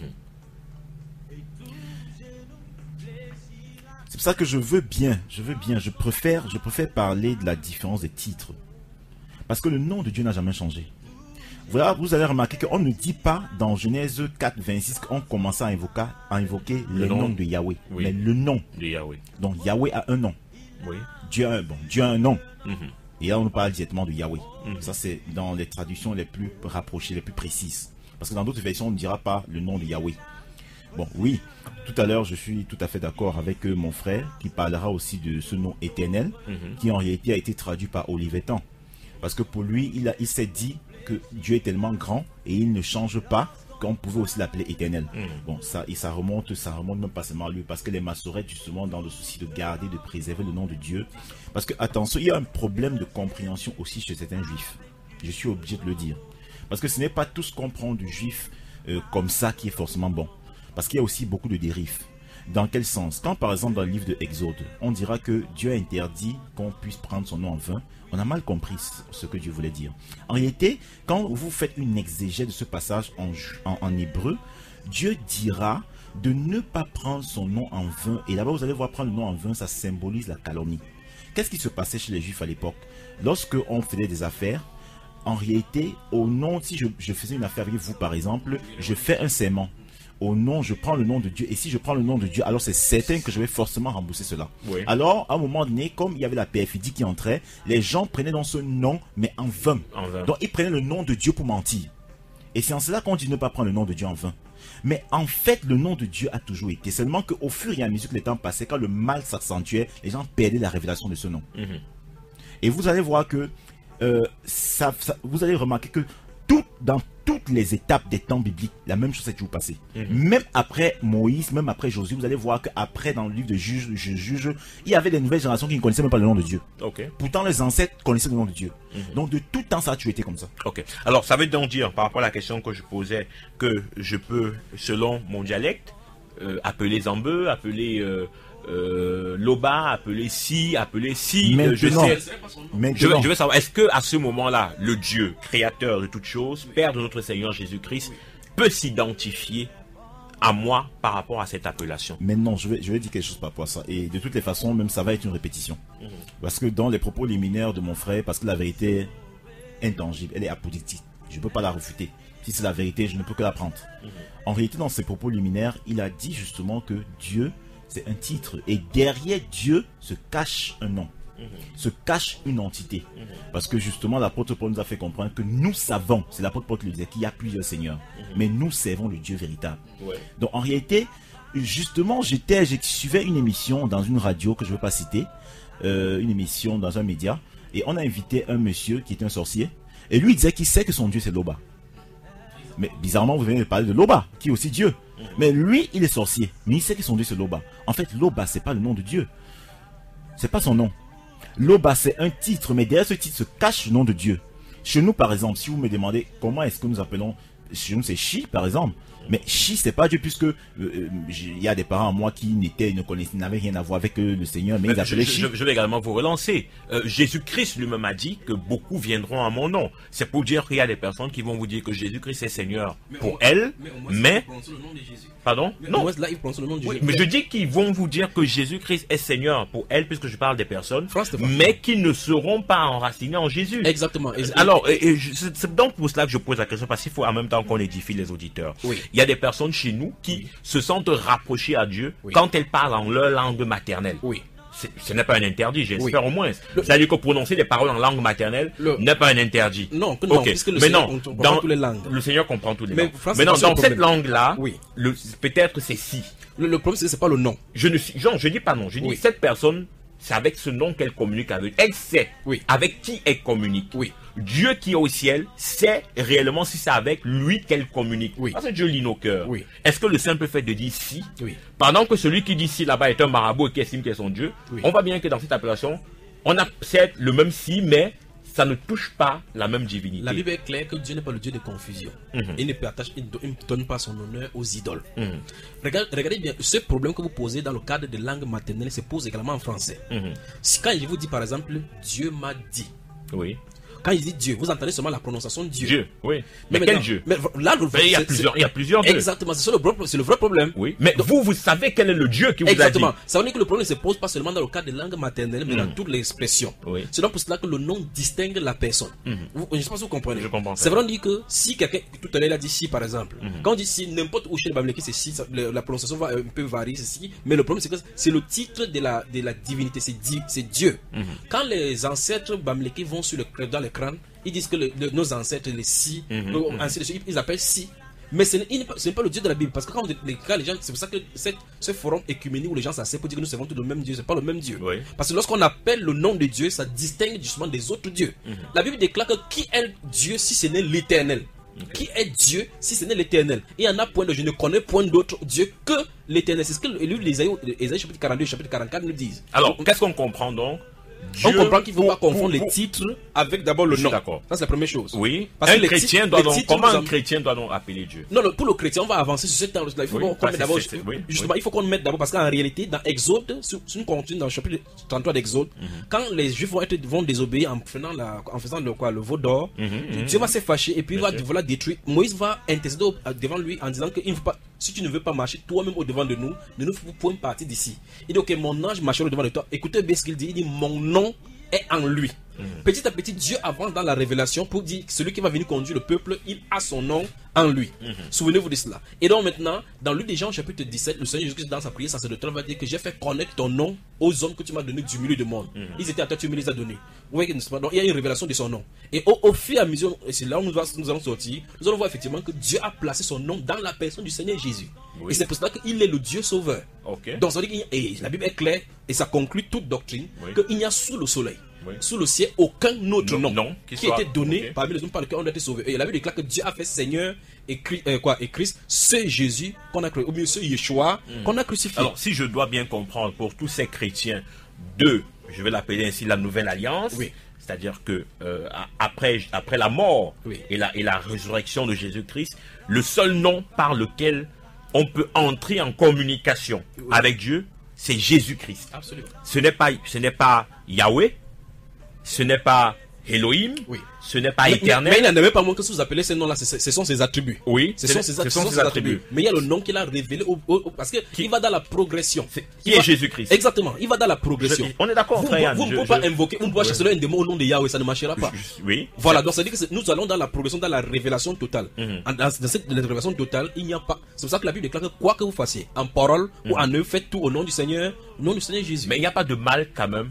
C'est pour ça que je préfère parler de la différence des titres. Parce que le nom de Dieu n'a jamais changé. Voilà, vous allez remarquer qu'on ne dit pas dans Genèse 4, 26 qu'on commence à invoquer le nom de Yahweh. Mais le nom de Yahweh. Donc Yahweh a un nom. Dieu a un nom. Et là on nous parle directement de Yahweh. Ça c'est dans les traductions les plus rapprochées, les plus précises. Parce que dans d'autres versions on ne dira pas le nom de Yahweh. Bon, oui, tout à l'heure, je suis tout à fait d'accord avec mon frère qui parlera aussi de ce nom éternel, qui en réalité a été traduit par Olivetan. Parce que pour lui, il s'est dit que Dieu est tellement grand et il ne change pas qu'on pouvait aussi l'appeler éternel. Bon, ça remonte même pas seulement à lui, parce que les massorettes, justement, dans le souci de garder, de préserver le nom de Dieu. Parce que, attention, il y a un problème de compréhension aussi chez certains juifs. Je suis obligé de le dire. Parce que ce n'est pas tout ce qu'on prend du juif comme ça qui est forcément bon. Parce qu'il y a aussi beaucoup de dérives. Dans quel sens? Quand par exemple dans le livre de Exode, on dira que Dieu a interdit qu'on puisse prendre son nom en vain, on a mal compris ce que Dieu voulait dire. En réalité, quand vous faites une exégèse de ce passage en hébreu, Dieu dira de ne pas prendre son nom en vain. Et là-bas, vous allez voir, prendre le nom en vain, ça symbolise la calomnie. Qu'est-ce qui se passait chez les Juifs à l'époque? Lorsque on faisait des affaires, en réalité, au nom, si je faisais une affaire avec vous par exemple, je fais un serment. Au nom, je prends le nom de Dieu. Et si je prends le nom de Dieu, alors c'est certain que je vais forcément rembourser cela. Alors, à un moment donné, comme il y avait la PFID qui entrait, les gens prenaient dans ce nom, mais en vain. Donc, ils prenaient le nom de Dieu pour mentir. Et c'est en cela qu'on dit ne pas prendre le nom de Dieu en vain. Mais en fait, le nom de Dieu a toujours été. Seulement qu'au fur et à mesure que les temps passaient, quand le mal s'accentuait, les gens perdaient la révélation de ce nom. Et vous allez voir que vous allez remarquer que dans toutes les étapes des temps bibliques, la même chose s'est toujours passée. Même après Moïse, même après Josué, vous allez voir qu'après, dans le livre de Juges, il y avait des nouvelles générations qui ne connaissaient même pas le nom de Dieu. Pourtant, les ancêtres connaissaient le nom de Dieu. Donc, de tout temps, ça a toujours été comme ça. Alors, ça veut donc dire, par rapport à la question que je posais, que je peux, selon mon dialecte, appeler Zambeu, appeler Loba, appeler Si, je veux savoir, est-ce que à ce moment-là, le Dieu créateur de toutes choses, Père de notre Seigneur Jésus-Christ, peut s'identifier à moi par rapport à cette appellation? Mais non, je vais dire quelque chose par rapport à ça. Et de toutes les façons, même ça va être une répétition. Parce que dans les propos liminaires de mon frère, parce que la vérité est intangible, elle est apodictique. Je ne peux pas la refuter. Si c'est la vérité, je ne peux que la prendre. En réalité, dans ses propos liminaires, il a dit justement que Dieu, c'est un titre. Et derrière Dieu se cache un nom. Se cache une entité. Parce que justement, l'apôtre Paul nous a fait comprendre que nous savons, c'est l'apôtre Paul qui le disait, qu'il y a plusieurs seigneurs. Mais nous servons le Dieu véritable. Donc en réalité, justement, je suivais une émission dans une radio que je ne veux pas citer. Une émission dans un média. Et on a invité un monsieur qui est un sorcier. Et lui, il disait qu'il sait que son Dieu, c'est Loba. Mais bizarrement, vous venez de parler de Loba, qui est aussi Dieu. Mais lui, il est sorcier. Mais il sait que son Dieu, c'est Loba. En fait, Loba, c'est pas le nom de Dieu. C'est pas son nom. Loba, c'est un titre, mais derrière ce titre se cache le nom de Dieu. Chez nous, par exemple, si vous me demandez comment est-ce que nous appelons, chez nous, c'est Chi, par exemple. Mais Chi, c'est pas Dieu, puisque il y a des parents à moi qui n'avaient rien à voir avec le Seigneur, mais ils appelaient Chi. Je vais également vous relancer. Jésus-Christ lui-même a dit que beaucoup viendront à mon nom. C'est pour dire qu'il y a des personnes qui vont vous dire que Jésus-Christ est Seigneur pour elles, mais... Pardon? Non. Là, il prononce le nom de Jésus. Mais je dis qu'ils vont vous dire que Jésus-Christ est Seigneur pour elles, puisque je parle des personnes, mais qui ne seront pas enracinées en Jésus. Exactement. Alors, c'est donc pour cela que je pose la question, parce qu'il faut en même temps qu'on édifie les auditeurs. Il y a des personnes chez nous qui se sentent rapprochées à Dieu quand elles parlent en leur langue maternelle. Ce n'est pas un interdit, j'espère au moins. C'est-à-dire que prononcer des paroles en langue maternelle n'est pas un interdit. Non, puisque le Seigneur comprend toutes les langues. Le Seigneur comprend toutes les langues. Mais dans cette langue-là, peut-être c'est si. Le problème, c'est que ce n'est pas le nom. Je dis pas non. Je dis cette personne, c'est avec ce nom qu'elle communique avec. Elle sait avec qui elle communique. Dieu qui est au ciel sait réellement si c'est avec lui qu'elle communique. Parce que Dieu lit nos cœurs. Est-ce que le simple fait de dire si, pendant que celui qui dit si là-bas est un marabout et qui estime qu'il est son Dieu, on voit bien que dans cette appellation, on a certes le même si, mais ça ne touche pas la même divinité. La Bible est claire que Dieu n'est pas le Dieu de confusion. Il ne donne pas son honneur aux idoles. Regardez bien, ce problème que vous posez dans le cadre de langue maternelle se pose également en français. Quand je vous dis par exemple, Dieu m'a dit. Quand il dit Dieu, vous entendez seulement la prononciation de Dieu. Dieu, oui. Mais quel Dieu? Là, il y a plusieurs dieux. Exactement, c'est le vrai problème. Mais donc, vous savez quel est le Dieu qui vous a dit. Exactement. Ça veut dire que le problème ne se pose pas seulement dans le cadre de langue maternelle, mais dans toutes les expressions. C'est donc pour cela que le nom distingue la personne. Je ne sais pas si vous comprenez. Je comprends. C'est vrai, on dit que si quelqu'un, tout à l'heure, il a dit si, par exemple. Quand on dit si, n'importe où chez les Bamileki, c'est si, la prononciation va un peu varier, c'est si. Mais le problème, c'est que c'est le titre de la divinité, c'est Dieu. Quand les ancêtres Bamileki vont dans les crânes, ils disent que nos ancêtres, les si, ils appellent si. Mais ce n'est pas le Dieu de la Bible. Parce que quand les gens, c'est pour ça que ce forum écuménique où les gens s'asseyent pour dire que nous servons tous le même Dieu, c'est pas le même Dieu. Parce que lorsqu'on appelle le nom de Dieu, ça distingue justement des autres dieux. La Bible déclare que qui est Dieu si ce n'est l'Éternel? Qui est Dieu si ce n'est l'Éternel? Il y en a point de je ne connais point d'autre Dieu que l'Éternel. C'est ce que les Ésaïe chapitre 42 et chapitre 44 nous disent. Alors, qu'est-ce qu'on comprend donc? On comprend qu'il ne faut pas confondre les titres avec d'abord le nom. D'accord. Ça, c'est la première chose. Oui. Parce que comment un chrétien doit donc appeler Dieu? Non, pour le chrétien, on va avancer sur cette tendance-là. Il faut qu'on mette d'abord. Justement, il faut qu'on mette d'abord parce qu'en réalité, dans Exode, si on continue dans le chapitre 33 d'Exode, quand les Juifs vont désobéir en faisant le veau d'or, Dieu va se fâcher et puis il va détruire. Moïse va intercéder devant lui en disant qu'il ne faut pas. Si tu ne veux pas marcher toi-même au devant de nous pouvons partir d'ici. Il dit ok, mon ange marchera au devant de toi. Écoutez bien ce qu'il dit. Il dit mon nom est en lui. Petit à petit, Dieu avance dans la révélation pour dire que celui qui va venir conduire le peuple, il a son nom en lui. Souvenez-vous de cela. Et donc maintenant, dans Luc des Jean, chapitre 17, le Seigneur Jésus-Christ, dans sa prière sacerdotale, va dire que j'ai fait connaître ton nom aux hommes que tu m'as donné du milieu du monde. Ils étaient à toi, tu me les as donnés. Oui, donc il y a une révélation de son nom. Et au fur et à mesure, et c'est là où nous allons sortir, nous allons voir effectivement que Dieu a placé son nom dans la personne du Seigneur Jésus. Et c'est pour cela qu'il est le Dieu sauveur. Donc ça veut dire et la Bible est claire, et ça conclut toute doctrine, qu'il n'y a sous le soleil, sous le ciel, aucun autre nom qui a été donné parmi les hommes par lequel on a été sauvé. Et la Bible déclare que Dieu a fait Seigneur et Christ, c'est Jésus qu'on a crucifié, ou mieux c'est Yeshua qu'on a crucifié. Alors si je dois bien comprendre, pour tous ces chrétiens de, je vais l'appeler ainsi, la nouvelle alliance, c'est-à-dire que après la mort et la résurrection de Jésus-Christ, le seul nom par lequel on peut entrer en communication avec Dieu, c'est Jésus-Christ. Absolument. Ce n'est pas Yahweh, ce n'est pas Elohim, ce n'est pas éternel. Mais il n'en avait pas moins que ce que vous appelez ces noms-là, ce sont ses attributs. Oui, ce sont ses attributs. Mais il y a le nom qu'il a révélé parce qu'il va dans la progression. Qui est Jésus-Christ. Exactement, il va dans la progression. On est d'accord, Vous ne pouvez pas invoquer, vous ne pouvez pas chasser un démon au nom de Yahweh, ça ne marchera pas. Oui. Voilà, donc ça veut dire que nous allons dans la progression, dans la révélation totale. Dans cette révélation totale, il n'y a pas. C'est pour ça que la Bible déclare que quoi que vous fassiez, en parole ou en œuvre, faites tout au nom du Seigneur Jésus. Mais il n'y a pas de mal quand même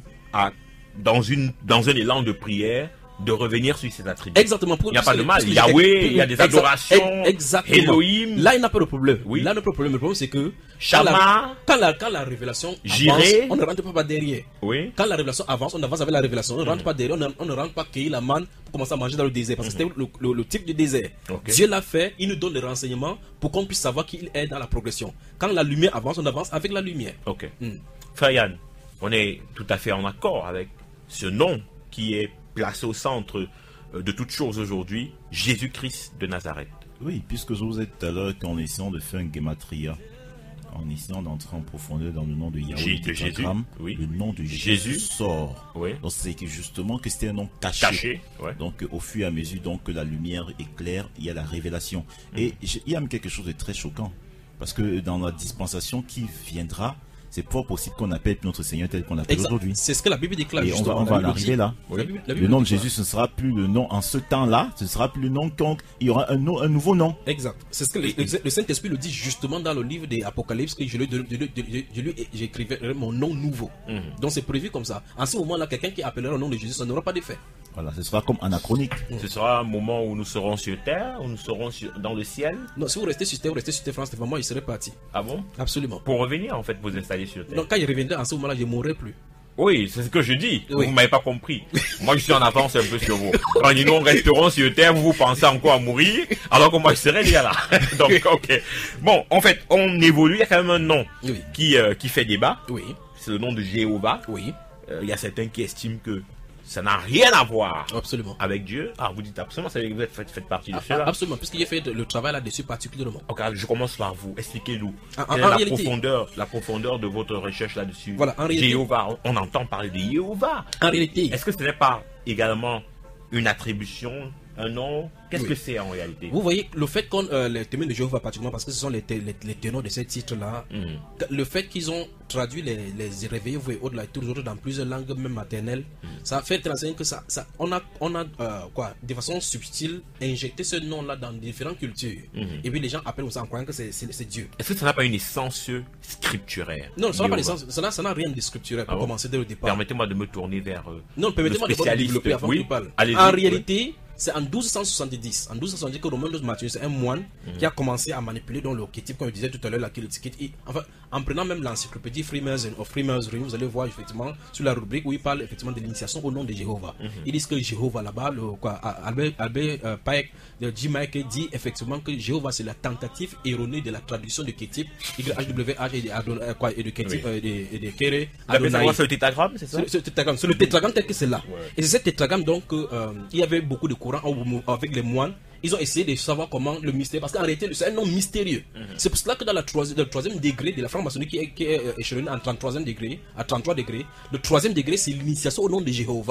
dans un élan de prière, de revenir sur ses attributs. Exactement. Il n'y a pas de mal. Yahweh, il y a des adorations. Exactement. Elohim. Là, il n'a pas de problème. Oui. Là, il n'a pas de problème. Le problème, c'est que Shama, quand la révélation avance, on ne rentre pas derrière. Oui. Quand la révélation avance, on avance avec la révélation. On ne rentre pas derrière. On ne rentre pas cueillir la manne pour commencer à manger dans le désert. Parce que c'était le type de désert. Dieu l'a fait. Il nous donne des renseignements pour qu'on puisse savoir qu'il est dans la progression. Quand la lumière avance, on avance avec la lumière. Ok. Frère Yann, on est tout à fait en accord avec ce nom qui est placé au centre de toute chose aujourd'hui, Jésus-Christ de Nazareth. Oui, puisque je vous ai dit tout à l'heure qu'en essayant de faire un gematria, en essayant d'entrer en profondeur dans le nom de Yahweh, le nom de Jésus sort. Donc c'est que justement que c'était un nom caché. Donc au fur et à mesure donc, que la lumière éclaire, il y a la révélation. Et il y a même quelque chose de très choquant. Parce que dans la dispensation qui viendra, c'est pas possible qu'on appelle notre Seigneur tel qu'on l'appelle aujourd'hui. C'est ce que la Bible déclare. Et on va en arriver là. Le nom de Jésus, ce ne sera plus le nom en ce temps-là. Ce ne sera plus le nom il y aura un nouveau nom. Exact. C'est ce que le Saint-Esprit le dit justement dans le livre des Apocalypses, que j'écrivais mon nom nouveau. Donc c'est prévu comme ça. En ce moment-là, quelqu'un qui appellera le nom de Jésus, ça n'aura pas d'effet. Voilà, ce sera comme anachronique. Ce sera un moment où nous serons sur terre, où nous serons dans le ciel. Non, si vous restez sur terre, France, moi, je serai parti. Ah bon? Absolument. Pour revenir, en fait, vous installer sur terre. Donc, quand je reviendrai, en ce moment-là, je ne mourrai plus. Oui, c'est ce que je dis. Vous ne m'avez pas compris. Moi, je suis en avance un peu sur vous. Quand nous resterons sur terre, vous pensez encore à mourir, alors que moi, je serai déjà là. Donc, ok. Bon, en fait, on évolue. Il y a quand même un nom qui fait débat. C'est le nom de Jéhovah. Il y a certains qui estiment que ça n'a rien à voir avec Dieu. Ah, vous dites absolument, ça veut dire que vous faites partie de cela. Absolument, puisqu'il a fait le travail là-dessus particulièrement. Ok, je commence par vous. Expliquez-nous. La profondeur de votre recherche là-dessus. Voilà, en réalité, Jéhovah, on entend parler de Jéhovah. En réalité, est-ce que ce n'est pas également une attribution, un nom? Qu'est-ce que c'est en réalité? Vous voyez, le fait qu'on les témoins de Jéhovah, particulièrement parce que ce sont les ténors de ces titres-là, le fait qu'ils ont traduit les réveillés au-delà toujours dans plusieurs langues, même maternelles, ça fait tracer que on a de façon subtile injecté ce nom-là dans différentes cultures. Et puis les gens appellent ça en croyant que c'est Dieu. Est-ce que ça n'a pas une essence scripturaire? Non, ça n'a pas d'essence. Ça n'a rien de scripturaire pour commencer dès le départ. Permettez-moi de me tourner vers non, permettez-moi de développer avant que tu parles. En réalité, c'est en 1270 que Romain de Mathieu, c'est un moine qui a commencé à manipuler dans le kétif, comme je disais tout à l'heure, enfin, en prenant même l'encyclopédie Freemasonry, vous allez voir effectivement sur la rubrique où il parle effectivement de l'initiation au nom de Jéhovah. Ils disent que Jéhovah là-bas, Albert Pike de J-Mike dit effectivement que Jéhovah c'est la tentative erronée de la traduction de kétif, YHWH et de kétif et de Kéré. C'est le tétragramme, c'est ça? C'est le tétragramme tel que c'est là. Et c'est ce tétragramme donc il y avait beaucoup de courants avec les moines. Ils ont essayé de savoir comment le mystère, parce qu'en réalité c'est un nom mystérieux. C'est pour cela que dans le troisième degré de la franc-maçonnerie qui est échelonné en 33e degré, à 33 degrés, le troisième degré c'est l'initiation au nom de Jéhovah.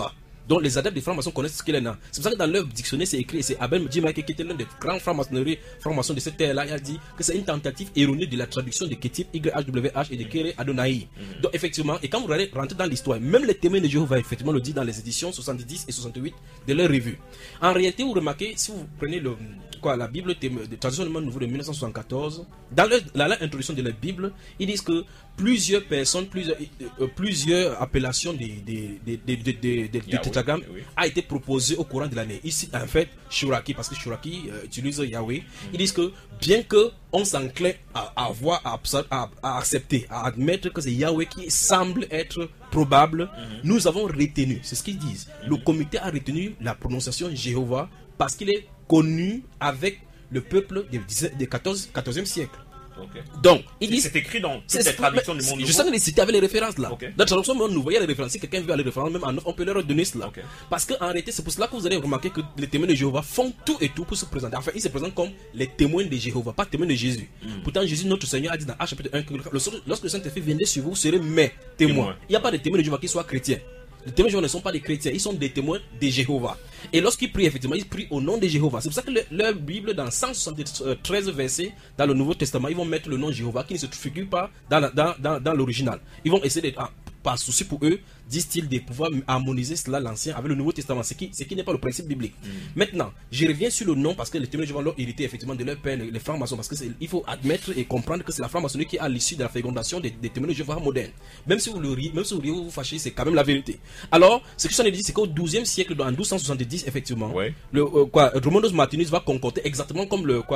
Donc les adeptes des francs-maçons connaissent ce qu'il en a. C'est pour ça que dans leur dictionnaire c'est écrit, c'est Abel Mdjimake qui était l'un des grands francs-maçons de cette terre-là, il a dit que c'est une tentative erronée de la traduction de Ketib YHWH et de Kere Adonai. Donc effectivement, et quand vous allez rentrer dans l'histoire, même les témoins de Jéhovah effectivement le dit dans les éditions 70 et 68 de leur revue. En réalité, vous remarquez, si vous prenez la Bible de traduction du monde nouveau de 1974, dans l'introduction de la Bible, ils disent que plusieurs personnes, plusieurs appellations des tétragrammes a été proposées au courant de l'année. Ici, en fait, Shuraki, parce que Shuraki utilise Yahweh, ils disent que bien que on s'encline à accepter, à admettre que c'est Yahweh qui semble être probable, nous avons retenu, c'est ce qu'ils disent. Le comité a retenu la prononciation Jéhovah parce qu'il est connu avec le peuple du 14e siècle. Okay. Donc, il dit c'est écrit dans toutes les traductions du monde nouveau. Je sais les citer avec les références là. Okay. Dans la traduction du monde nouveau, il y a les références. Si quelqu'un veut aller références, même en neuf, on peut leur donner cela. Okay. Parce qu'en réalité, c'est pour cela que vous allez remarquer que les témoins de Jéhovah font tout et tout pour se présenter. Enfin, ils se présentent comme les témoins de Jéhovah, pas témoins de Jésus. Pourtant, Jésus, notre Seigneur, a dit dans Actes chapitre 1 que lorsque le Saint-Esprit viendrait sur vous, vous serez mes témoins. Il n'y a pas de témoins de Jéhovah qui soient chrétiens. Les témoins de Jéhovah ne sont pas des chrétiens, ils sont des témoins de Jéhovah. Et lorsqu'ils prient, effectivement, ils prient au nom de Jéhovah. C'est pour ça que leur Bible, dans 173 versets, dans le Nouveau Testament, ils vont mettre le nom de Jéhovah qui ne se figure pas dans l'original. Ils vont essayer de, par souci pour eux, disent-ils, de pouvoir harmoniser cela, l'Ancien, avec le Nouveau Testament, ce qui n'est pas le principe biblique. Maintenant, je reviens sur le nom parce que les témoins de Jéhovah l'ont hérité effectivement de leur père, les francs-maçons, parce qu'il faut admettre et comprendre que c'est la franc-maçonnerie qui est à l'issue de la fécondation des témoins de Jéhovah modernes. Même si vous le riez, même si vous riez ou vous fâchez, c'est quand même la vérité. Alors, ce que j'en ai dit, c'est qu'au 12e siècle, en 1270, effectivement, Romanos Martinus va concordter exactement comme le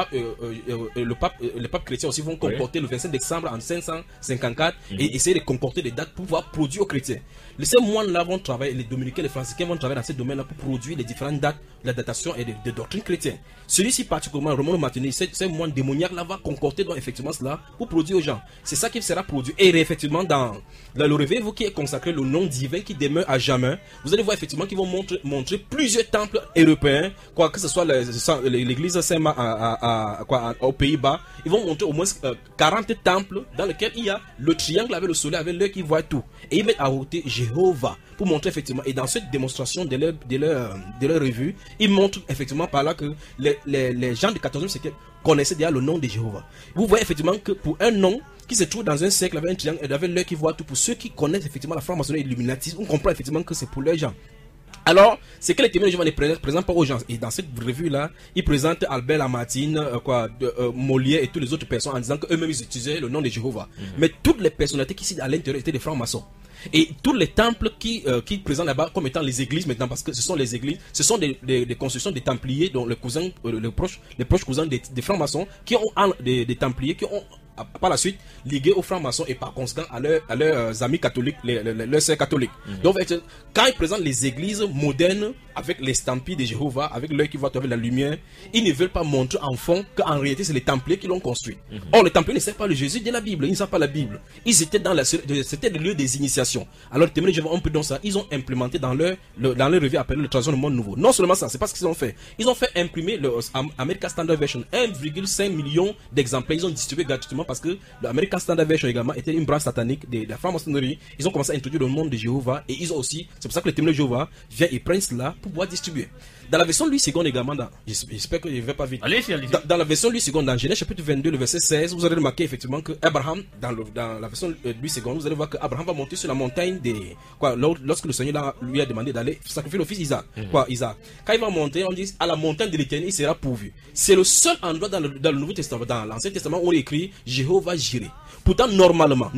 pape chrétien aussi vont concordter le 25 décembre en 554 et essayer de concordter des dates pour pouvoir produire aux chrétiens. Ces moines-là vont travailler, les dominicains, les franciscains vont travailler dans ce domaine-là pour produire les différentes dates, la datation et des doctrines chrétiennes. Celui-ci particulièrement, Romain Martinez, ces moines démoniaques-là va concordter dans effectivement cela pour produire aux gens. C'est ça qui sera produit. Et effectivement, dans le réveil qui est consacré le nom divin qui demeure à jamais, vous allez voir effectivement qu'ils vont montrer plusieurs temples européens, que ce soit l'église Saint-Marc aux Pays-Bas, ils vont montrer au moins 40 temples dans lesquels il y a le triangle avec le soleil, avec l'œil qui voit tout. Et ils mettent à côté Jéhovah pour montrer effectivement, et dans cette démonstration de leur revue, ils montrent effectivement par là que les gens du 14e siècle connaissaient déjà le nom de Jéhovah. Vous voyez effectivement que pour un nom qui se trouve dans un cercle avec un triangle et avec l'œil qui voit tout, pour ceux qui connaissent effectivement la franc-maçonnerie illuminatisme, on comprend effectivement que c'est pour les gens. Alors, c'est que les témoins de Jéhovah ne présentent pas aux gens. Et dans cette revue-là, ils présentent Albert Lamartine, Molière et toutes les autres personnes en disant qu'eux-mêmes ils utilisaient le nom de Jéhovah. Mais toutes les personnalités qui étaient à l'intérieur étaient des francs-maçons. Et tous les temples qui présentent là-bas comme étant les églises maintenant, parce que ce sont les églises, ce sont des constructions des templiers, dont les proches cousins des francs-maçons, qui ont des templiers qui ont par la suite ligués aux francs-maçons et par conséquent à leurs amis catholiques, leurs sœurs catholiques. Donc quand ils présentent les églises modernes avec les estampilles de Jéhovah, avec l'œil qui voit avec la lumière, ils ne veulent pas montrer en fond qu'en réalité c'est les templiers qui l'ont construit. Or les templiers ne savent pas le Jésus de la Bible, ils ne savent pas la Bible. Ils étaient c'était le lieu des initiations. Alors les témoins de Jéhovah ont pris dans ça, ils ont implémenté dans leur revue appelée le Tradition du monde nouveau. Non seulement ça, c'est pas ce qu'ils ont fait. Ils ont fait imprimer le American Standard Version, 1,5 million d'exemplaires, ils ont distribué gratuitement parce que l'American Standard Version également était une branche satanique de la franc-maçonnerie. Ils ont commencé à introduire le monde de Jéhovah et ils ont aussi, c'est pour ça que les témoins de Jéhovah viennent et prennent cela pour pouvoir distribuer. Dans la version Louis II également, j'espère que je ne vais pas vite. Allez-y. Dans la version Louis II, dans Genèse chapitre 22, le verset 16, vous allez remarquer effectivement que Abraham, dans la version Louis II, vous allez voir que Abraham va monter sur la montagne lorsque le Seigneur lui a demandé d'aller sacrifier le fils Isaac. Isaac. Quand il va monter, on dit à la montagne de l'Éternel, il sera pourvu. C'est le seul endroit dans le Nouveau Testament, dans l'Ancien Testament, où on écrit Jéhovah Jireh. Pourtant, normalement,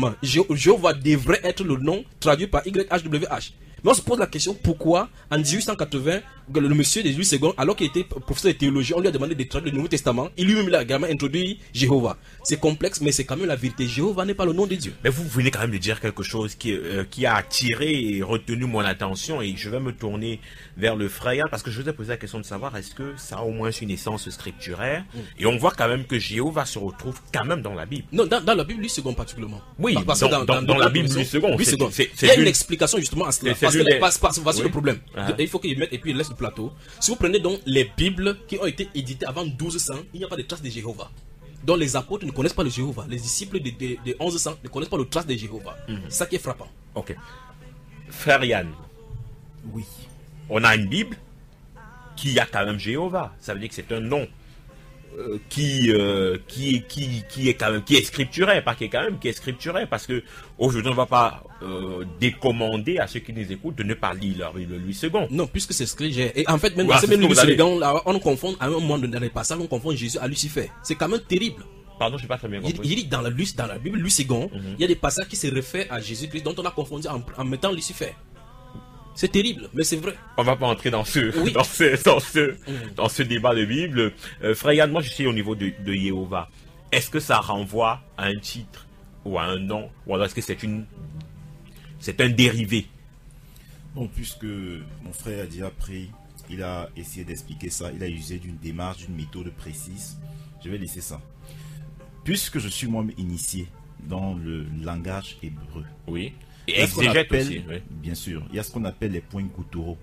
Jéhovah devrait être le nom traduit par YHWH. Mais on se pose la question pourquoi en 1880 le monsieur de Louis II, alors qu'il était professeur de théologie, on lui a demandé de traduire le Nouveau Testament. Il lui-même a également introduit Jéhovah. C'est complexe, mais c'est quand même la vérité. Jéhovah n'est pas le nom de Dieu. Mais vous venez quand même de dire quelque chose qui a attiré et retenu mon attention, et je vais me tourner vers le frère parce que je vous ai posé la question de savoir est-ce que ça a au moins une essence scripturaire. Et on voit quand même que Jéhovah se retrouve quand même dans la Bible. Non, dans la Bible Louis II particulièrement. Oui, dans la Bible Louis II. Il y a une explication justement à cela. Voici le problème. Il faut qu'il mette et puis il laisse le plateau. Si vous prenez donc les Bibles qui ont été éditées avant 1200, il n'y a pas de traces de Jéhovah. Donc les apôtres ne connaissent pas le Jéhovah. Les disciples de 1100 ne connaissent pas le trace de Jéhovah. C'est ça qui est frappant. Ok. Frère Yann, Oui. On a une Bible qui a quand même Jéhovah. Ça veut dire que c'est un nom qui est quand même, qui est scripturé, pas qui est quand même, qui est scripturé, parce que aujourd'hui on ne va pas décommander à ceux qui nous écoutent de ne pas lire leur Bible Louis II. Non, puisque c'est ce que j'ai. Et en fait, même Voilà, dans ce même c'est ce que Louis vous II, là, on confond, à un moment donné, dans les passages, on confond Jésus à Lucifer. C'est quand même terrible. Pardon, je n'ai pas très bien compris. Il dit dans la Bible Louis II, il y a des passages qui se réfèrent à Jésus-Christ dont on a confondu en mettant Lucifer. C'est terrible, mais c'est vrai. On va pas entrer dans ce, Oui. dans ce débat de Bible. Frère Yann, moi je suis au niveau de Jéhovah. Est-ce que ça renvoie à un titre ou à un nom, ou alors est-ce que c'est un dérivé? Bon, puisque mon frère a déjà pris, il a essayé d'expliquer ça, il a usé d'une démarche, d'une méthode précise, je vais laisser ça. Puisque je suis moi-même initié dans le langage hébreu. Oui. Il Et y a ce qu'on exégète appelle, aussi. Oui. bien sûr, il y a ce qu'on appelle les points Goutoureau.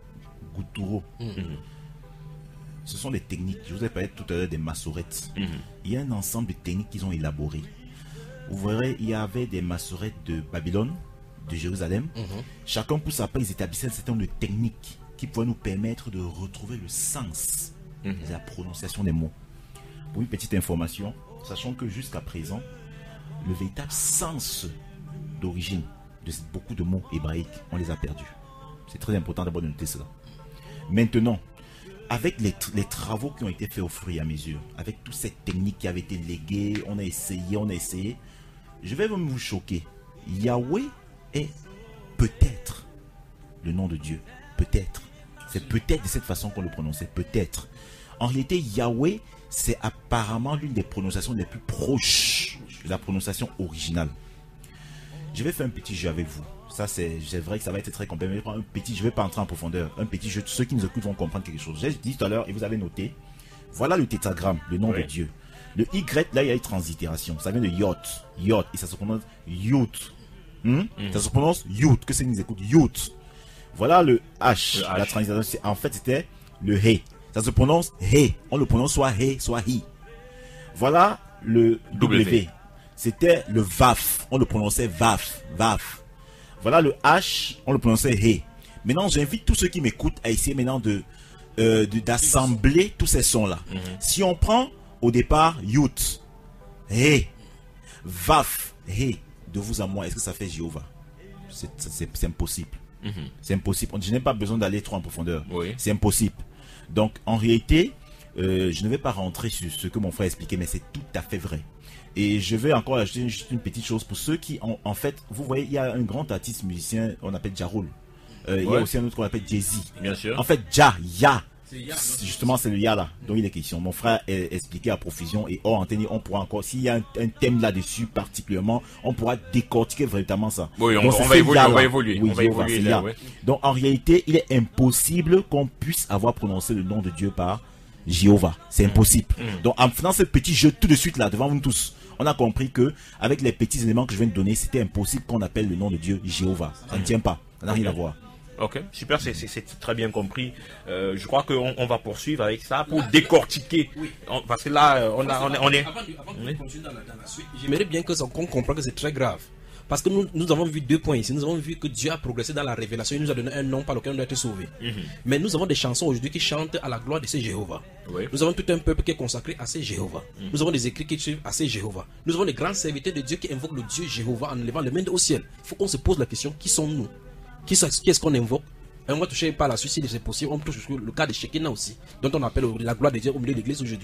Ce sont des techniques, je vous ai parlé tout à l'heure des massorettes. Il y a un ensemble de techniques qu'ils ont élaborées. Vous verrez, il y avait des massorettes de Babylone, de Jérusalem. Chacun pour sa part, ils établissaient un certain nombre de techniques qui pouvaient nous permettre de retrouver le sens de la prononciation des mots. Pour une petite information, sachant que jusqu'à présent, le véritable sens d'origine de beaucoup de mots hébraïques, on les a perdus. C'est très important d'abord de noter cela. Maintenant, avec les travaux qui ont été faits au fur et à mesure, avec toutes ces techniques qui avaient été léguées, on a essayé, je vais même vous choquer. Yahweh est peut-être le nom de Dieu. Peut-être. C'est peut-être de cette façon qu'on le prononçait. Peut-être. En réalité, Yahweh, c'est apparemment l'une des prononciations les plus proches de la prononciation originale. Je vais faire un petit jeu avec vous. Ça, c'est vrai que ça va être très complexe. Je ne vais pas entrer en profondeur. Un petit jeu. Ceux qui nous écoutent vont comprendre quelque chose. J'ai dit tout à l'heure, et vous avez noté, voilà le tétragramme, le nom de Dieu. Le Y, là, il y a une translittération. Ça vient de Yot. Yot. Et ça se prononce Yut. Ça se prononce Yut. Que c'est qu'ils nous écoutent? Yut. Voilà le H. La translittération, en fait, c'était le He. Ça se prononce He. On le prononce soit He, soit Hi. Voilà le W. C'était le Vaf. On le prononçait Vaf. Vaf. Voilà le H. On le prononçait He. Maintenant, j'invite tous ceux qui m'écoutent à essayer maintenant d'assembler tous ces sons-là. Si on prend au départ Yut, He, Vaf, He, de vous à moi, est-ce que ça fait Jéhovah? C'est impossible. C'est impossible. Je n'ai pas besoin d'aller trop en profondeur. C'est impossible. Donc, en réalité, je ne vais pas rentrer sur ce que mon frère a expliqué, mais c'est tout à fait vrai. Et je vais encore ajouter juste une petite chose pour ceux qui, en fait, vous voyez, il y a un grand artiste musicien, on appelle Ja Rule. Il y a aussi un autre qu'on appelle Jay-Z. Bien sûr. En fait, Ya. Justement, c'est le Ya là dont il est question. Mon frère a expliqué à profusion et hors antenne, on pourra encore, s'il y a un thème là-dessus particulièrement, on pourra décortiquer véritablement ça. Oui, Donc, on va évoluer. Oui, c'est Ya. Donc, en réalité, il est impossible qu'on puisse avoir prononcé le nom de Dieu par Jéhovah. C'est impossible. Donc, en faisant ce petit jeu tout de suite là, devant vous tous, on a compris que, avec les petits éléments que je viens de donner, c'était impossible qu'on appelle le nom de Dieu Jéhovah. Ça ne tient pas. Ça n'a rien à voir. Ok, super, c'est très bien compris. Je crois qu'on va poursuivre avec ça pour décortiquer. Parce que là, on est... Avant de continuer dans la suite, j'aimerais bien qu'on comprenne que c'est très grave. Parce que nous avons vu 2 points ici. Nous avons vu que Dieu a progressé dans la révélation. Il nous a donné un nom par lequel on doit être sauvé. Mais nous avons des chansons aujourd'hui qui chantent à la gloire de ces Jéhovah. Nous avons tout un peuple qui est consacré à ces Jéhovah. Nous avons des écrits qui suivent à ces Jéhovah. Nous avons des grands serviteurs de Dieu qui invoquent le Dieu Jéhovah en levant les mains au ciel. Il faut qu'on se pose la question, qui sommes-nous? Qui est-ce qu'on invoque? Et on va toucher par la suite, si c'est possible, on touche le cas de Shekinah aussi, dont on appelle la gloire de Dieu au milieu de l'église aujourd'hui.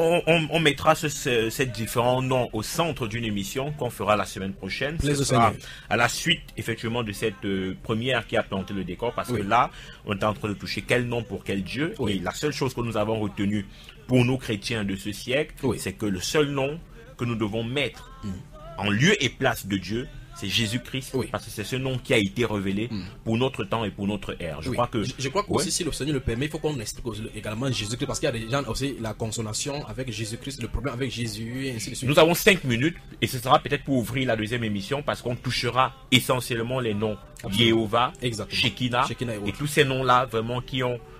On mettra ces différents noms au centre d'une émission qu'on fera la semaine prochaine. Ce sera à la suite, effectivement, de cette première qui a planté le décor, parce que là, on est en train de toucher quel nom pour quel Dieu. Et la seule chose que nous avons retenue pour nous chrétiens de ce siècle, c'est que le seul nom que nous devons mettre en lieu et place de Dieu, c'est Jésus-Christ, parce que c'est ce nom qui a été révélé pour notre temps et pour notre ère. Je crois que aussi, si le Seigneur le permet, il faut qu'on explique également Jésus-Christ, parce qu'il y a des gens aussi la consonation avec Jésus-Christ, le problème avec Jésus, et ainsi de suite. Nous avons 5 minutes, et ce sera peut-être pour ouvrir la deuxième émission, parce qu'on touchera essentiellement les noms Jéhovah, Shekinah, et tous ces noms-là, vraiment, qui ont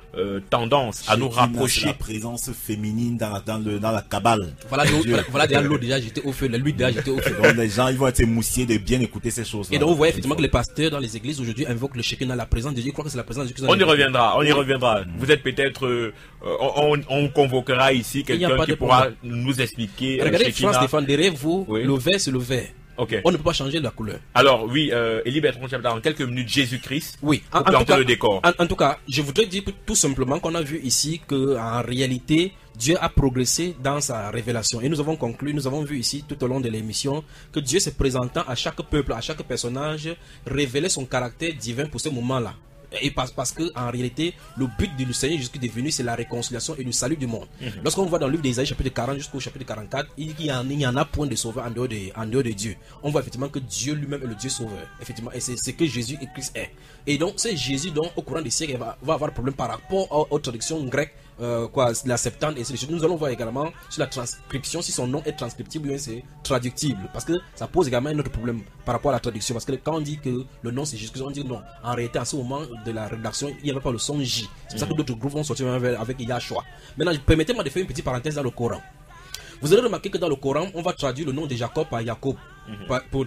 tendance à nous rapprocher. La présence féminine dans la cabale. Voilà déjà l'eau déjà j'étais au feu, lui déjà j'étais au feu. Donc les gens ils vont être émoussés de bien écouter ces choses-là. Et donc vous voyez effectivement que les pasteurs dans les églises aujourd'hui invoquent le Shekinah, la présence de Dieu. Je crois que c'est la présence de Dieu. On y reviendra. Vous êtes peut-être, on convoquera ici quelqu'un qui pourra nous expliquer. Regardez France défendrait vous, le vert c'est le vert. Okay. On ne peut pas changer la couleur. Alors oui, Élie Bertrand Chapda, en quelques minutes, Jésus-Christ. Oui, en tout cas, le décor. En tout cas, je voudrais dire tout simplement qu'on a vu ici que en réalité, Dieu a progressé dans sa révélation. Et nous avons conclu, nous avons vu ici tout au long de l'émission que Dieu se présentant à chaque peuple, à chaque personnage, révélait son caractère divin pour ce moment-là. Et parce que en réalité, le but du Seigneur Jésus-Christ est venu, c'est la réconciliation et le salut du monde. Lorsqu'on voit dans le livre d'Ésaïe, chapitre 40 jusqu'au chapitre 44, il n'y en a point de sauveur en dehors de Dieu. On voit effectivement que Dieu lui-même est le Dieu sauveur. Effectivement, et c'est ce que Jésus et Christ est. Et donc, c'est Jésus dont au courant des siècles va avoir problème par rapport aux traductions grecques, la Septante et ainsi de suite. Nous allons voir également sur la transcription, si son nom est transcriptible ou bien c'est traductible. Parce que ça pose également un autre problème par rapport à la traduction. Parce que quand on dit que le nom c'est Jésus-Christ, on dit non. En réalité, à ce moment de la rédaction, il n'y avait pas le son J. C'est pour ça que d'autres groupes vont sortir avec Yahshua. Maintenant, permettez-moi de faire une petite parenthèse dans le Coran. Vous allez remarquer que dans le Coran, on va traduire le nom de Jacob par Jacob, pour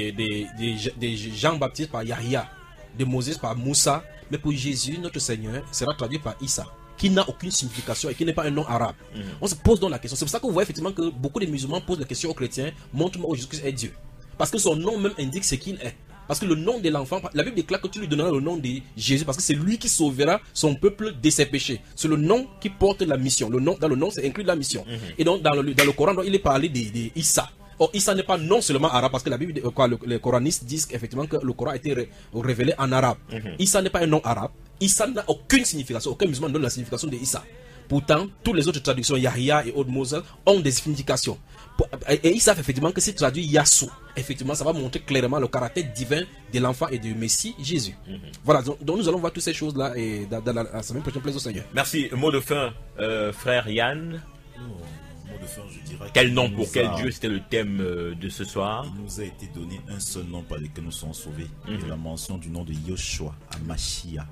des Jean-Baptiste par Yahya, de Moses par Moussa, mais pour Jésus, notre Seigneur, sera traduit par Issa, qui n'a aucune signification et qui n'est pas un nom arabe. On se pose donc la question. C'est pour ça que vous voyez effectivement que beaucoup de musulmans posent la question aux chrétiens, montre-moi où Jésus-Christ est Dieu. Parce que son nom même indique ce qu'il est. Parce que le nom de l'enfant, la Bible déclare que tu lui donneras le nom de Jésus parce que c'est lui qui sauvera son peuple de ses péchés. C'est le nom qui porte la mission. Dans le nom, c'est inclus la mission. Et donc, dans le Coran, donc, il est parlé de Issa. Or, Issa n'est pas non seulement arabe parce que la Bible, les coranistes disent effectivement que le Coran a été révélé en arabe. Issa n'est pas un nom arabe. Issa n'a aucune signification. Aucun musulman ne donne la signification de Issa. Pourtant, toutes les autres traductions, Yahya et autres Moses, ont des significations. Et ils savent effectivement que si traduit Yassou, effectivement, ça va montrer clairement le caractère divin de l'enfant et du Messie Jésus. Voilà, donc nous allons voir toutes ces choses-là et dans la semaine prochaine, plaise au Seigneur. Merci. Mot de fin, frère Yann. Mot de fin, je dirais. Quel nom pour quel Dieu, c'était le thème de ce soir. Il nous a été donné un seul nom par lequel nous sommes sauvés. Et la mention du nom de Yoshua, Amashia.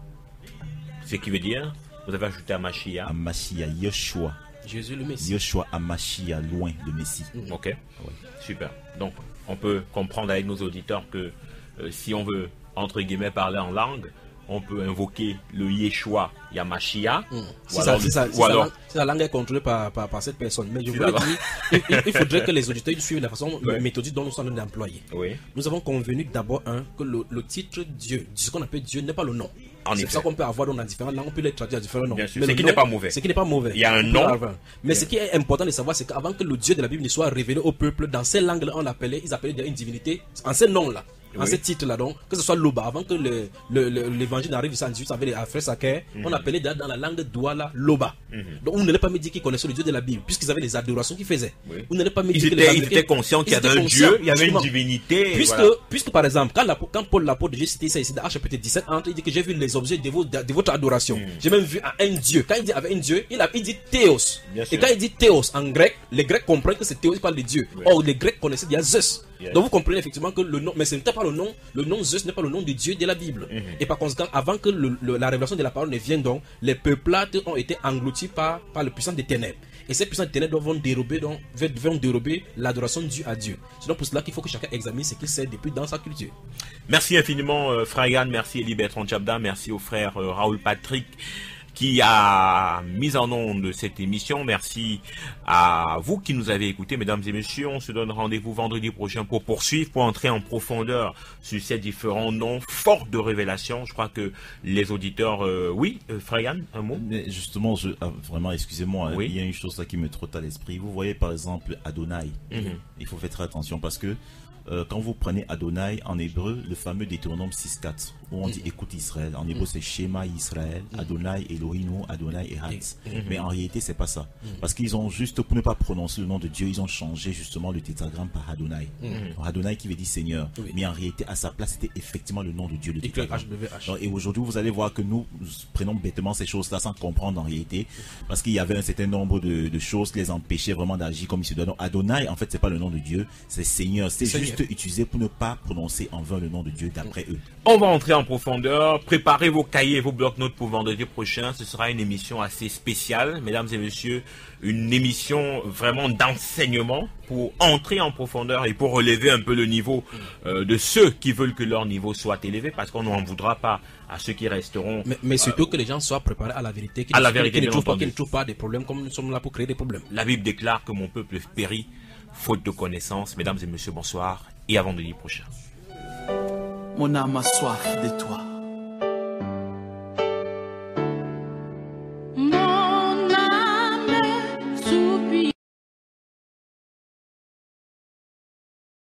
Ce qui veut dire, vous avez ajouté Amashia. Amashia, Yoshua. Jésus le Messie. Yoshua Amashia, loin de Messie. Ok, ouais. Super. Donc, on peut comprendre avec nos auditeurs que si on veut, entre guillemets, parler en langue, on peut invoquer le Yeshua Yamashia. Si la langue est contrôlée par cette personne. Mais je voulais dire, il faudrait que les auditeurs suivent la façon méthodique dont nous sommes employés. Nous avons convenu d'abord que le titre Dieu, ce qu'on appelle Dieu, n'est pas le nom. C'est pour ça qu'on peut avoir dans différentes langues, on peut les traduire à différents noms. Ce qui n'est pas mauvais. Ce qui n'est pas mauvais. Il y a un nom. Mais ce qui est important de savoir, c'est qu'avant que le Dieu de la Bible ne soit révélé au peuple, dans ces langues-là, ils appelaient déjà une divinité, en ces noms-là. En ce titre-là, donc, que ce soit Loba, avant que l'évangile n'arrive ici en 18 avec les frères Saké, on appelait dans la langue Douala Loba. Donc, on n'allait pas me dire qu'ils connaissaient le Dieu de la Bible, puisqu'ils avaient des adorations qu'ils faisaient. On n'allait pas me dire ils étaient conscients qu'il y avait un Dieu, il y avait une divinité. Puisque par exemple, quand Paul l'apôtre de Jésus citait ça ici, dans chapitre 17, il dit que j'ai vu les objets de votre adoration. J'ai même vu un Dieu. Quand il dit avec un Dieu, il dit Théos. Et quand il dit Théos en grec, les Grecs comprennent que c'est Théos qui parle de Dieu. Or, les Grecs connaissaient déjà Zeus. Donc vous comprenez effectivement que le nom, mais ce n'était pas le nom Zeus n'est pas le nom de Dieu de la Bible. Et par conséquent, avant que la révélation de la parole ne vienne, donc, les peuplades ont été engloutis par le puissant des ténèbres. Et ces puissants des ténèbres vont dérober l'adoration due à Dieu. C'est donc pour cela qu'il faut que chacun examine ce qu'il sait depuis dans sa culture. Merci infiniment, frère Yann, merci Élie Bertrand Chapda, merci au frère Raoul Patrick qui a mis en onde cette émission. Merci à vous qui nous avez écoutés, mesdames et messieurs. On se donne rendez-vous vendredi prochain pour poursuivre, pour entrer en profondeur sur ces différents noms forts de révélation. Je crois que les auditeurs... oui, frère Yann, un mot? Mais justement, vraiment, excusez-moi, il y a une chose là qui me trotte à l'esprit. Vous voyez par exemple Adonai. Il faut faire très attention parce que quand vous prenez Adonai en hébreu, le fameux Deutéronome 6.4, où on dit écoute Israël, en hébreu c'est Shema Israël, Adonai Elohinu, Adonai Echad. Mais en réalité c'est pas ça. Parce qu'ils ont juste, pour ne pas prononcer le nom de Dieu, ils ont changé justement le tétragramme par Adonai. Adonai qui veut dire Seigneur. Mais en réalité à sa place c'était effectivement le nom de Dieu, le tétragramme. Et aujourd'hui vous allez voir que nous prenons bêtement ces choses-là sans comprendre en réalité. Parce qu'il y avait un certain nombre de choses qui les empêchaient vraiment d'agir comme il se doit. Donc Adonai en fait c'est pas le nom de Dieu, c'est Seigneur. C'est juste juste utilisé pour ne pas prononcer en vain le nom de Dieu d'après eux. On va entrer en profondeur. Préparez vos cahiers et vos blocs-notes pour vendredi prochain. Ce sera une émission assez spéciale, mesdames et messieurs. Une émission vraiment d'enseignement pour entrer en profondeur et pour relever un peu le niveau de ceux qui veulent que leur niveau soit élevé, parce qu'on n'en voudra pas à ceux qui resteront. Mais surtout que les gens soient préparés à la vérité, qu'ils ne trouvent pas des problèmes comme nous sommes là pour créer des problèmes. La Bible déclare que mon peuple périt faute de connaissance. Mesdames et messieurs, bonsoir et à vendredi prochain. Mon âme a soif de toi.